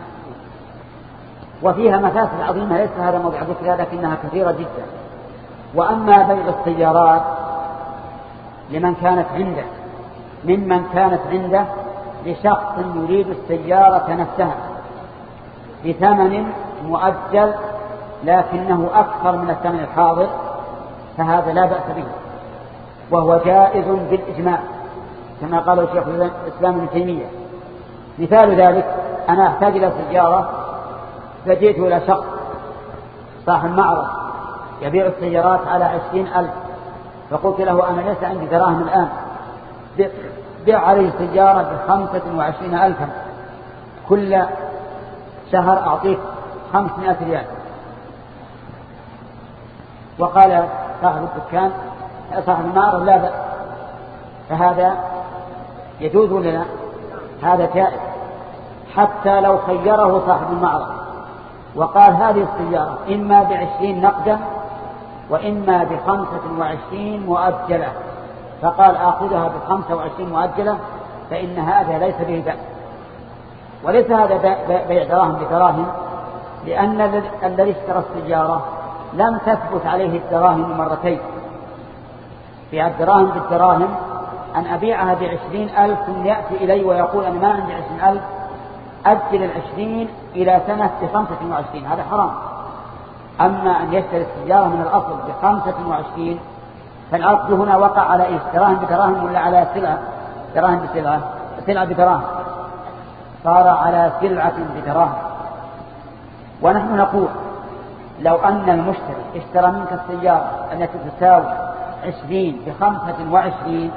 وفيها مفاسد عظيمة ليس هذا موضع ذكرها لكنها كثيرة جدا. وأما بيع السيارات لمن كانت عنده ممن كانت عنده لشخص يريد السيارة نفسها بثمن مؤجل لكنه أكثر من الثمن الحاضر، فهذا لا بأس به وهو جائز بالإجماع كما قال شيخ الإسلام ابن تيمية. مثال ذلك أنا أحتاج إلى سيارة، فجئت إلى شخص صاحب معرض يبيع السيارات على عشرين ألف، فقلت له أنا ليس عندي دراهم الآن، بيع عليه سيارة بخمسة وعشرين ألفا، كل شهر أعطيك خمسمائة ريال. وقال صاحب الدكان صاحب المعرض لا بأس، فهذا يجوز ولا لا؟ هذا جائز، حتى لو خيره صاحب المعرض وقال هذه السيارة إما بعشرين نقدا وإما بخمسة وعشرين مؤجلة، فقال آخذها بخمسة وعشرين مؤجلة، فإن هذا ليس به بأس. وليس هذا بيع دراهم بدراهم، لأن الذي اشترى السيارة لم تثبت عليه الدراهم مرتين. بيع الدراهم بالدراهم أن أبيعها بعشرين ألف ثم يأتي إلي ويقول أنا ما عندي عشرين ألف، أجل العشرين إلى سنة بخمسة وعشرين، هذا حرام. أما أن يشتري السيارة من الأصل بخمسة وعشرين، فالعقد هنا وقع على إيش؟ دراهم بدراهم ولا على سلعة؟ دراهم بسلعة، سلعة بدراهم، صار على سلعة بدراهم. ونحن نقول لو أن المشتري اشترى منك السيارة التي تساوي عشرين بخمسة وعشرين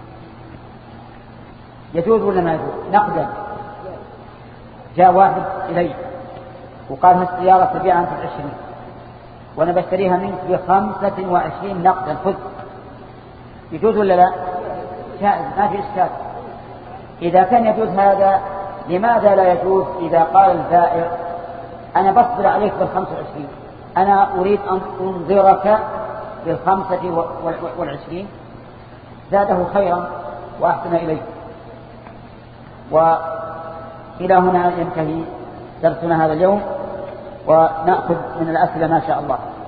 يجوز ولا ما يجوز؟ نقدا. جاء واحد إلي وقال هالسيارة تبيعها أنت بعشرين وأنا بشتريها منك بخمسة وعشرين نقدا، خذ. يجوز ولا لا؟ جائز، ما في إشكال. إذا كان يجوز هذا لماذا لا يجوز إذا قال البائع أنا بصبر عليك بالخمسة وعشرين، أنا أريد أن أنظرك بالخمسة والعشرين، زاده خيرا وأحسن إليه. إلى هنا ينتهي درسنا هذا اليوم، ونأخذ من الأسئلة ما شاء الله.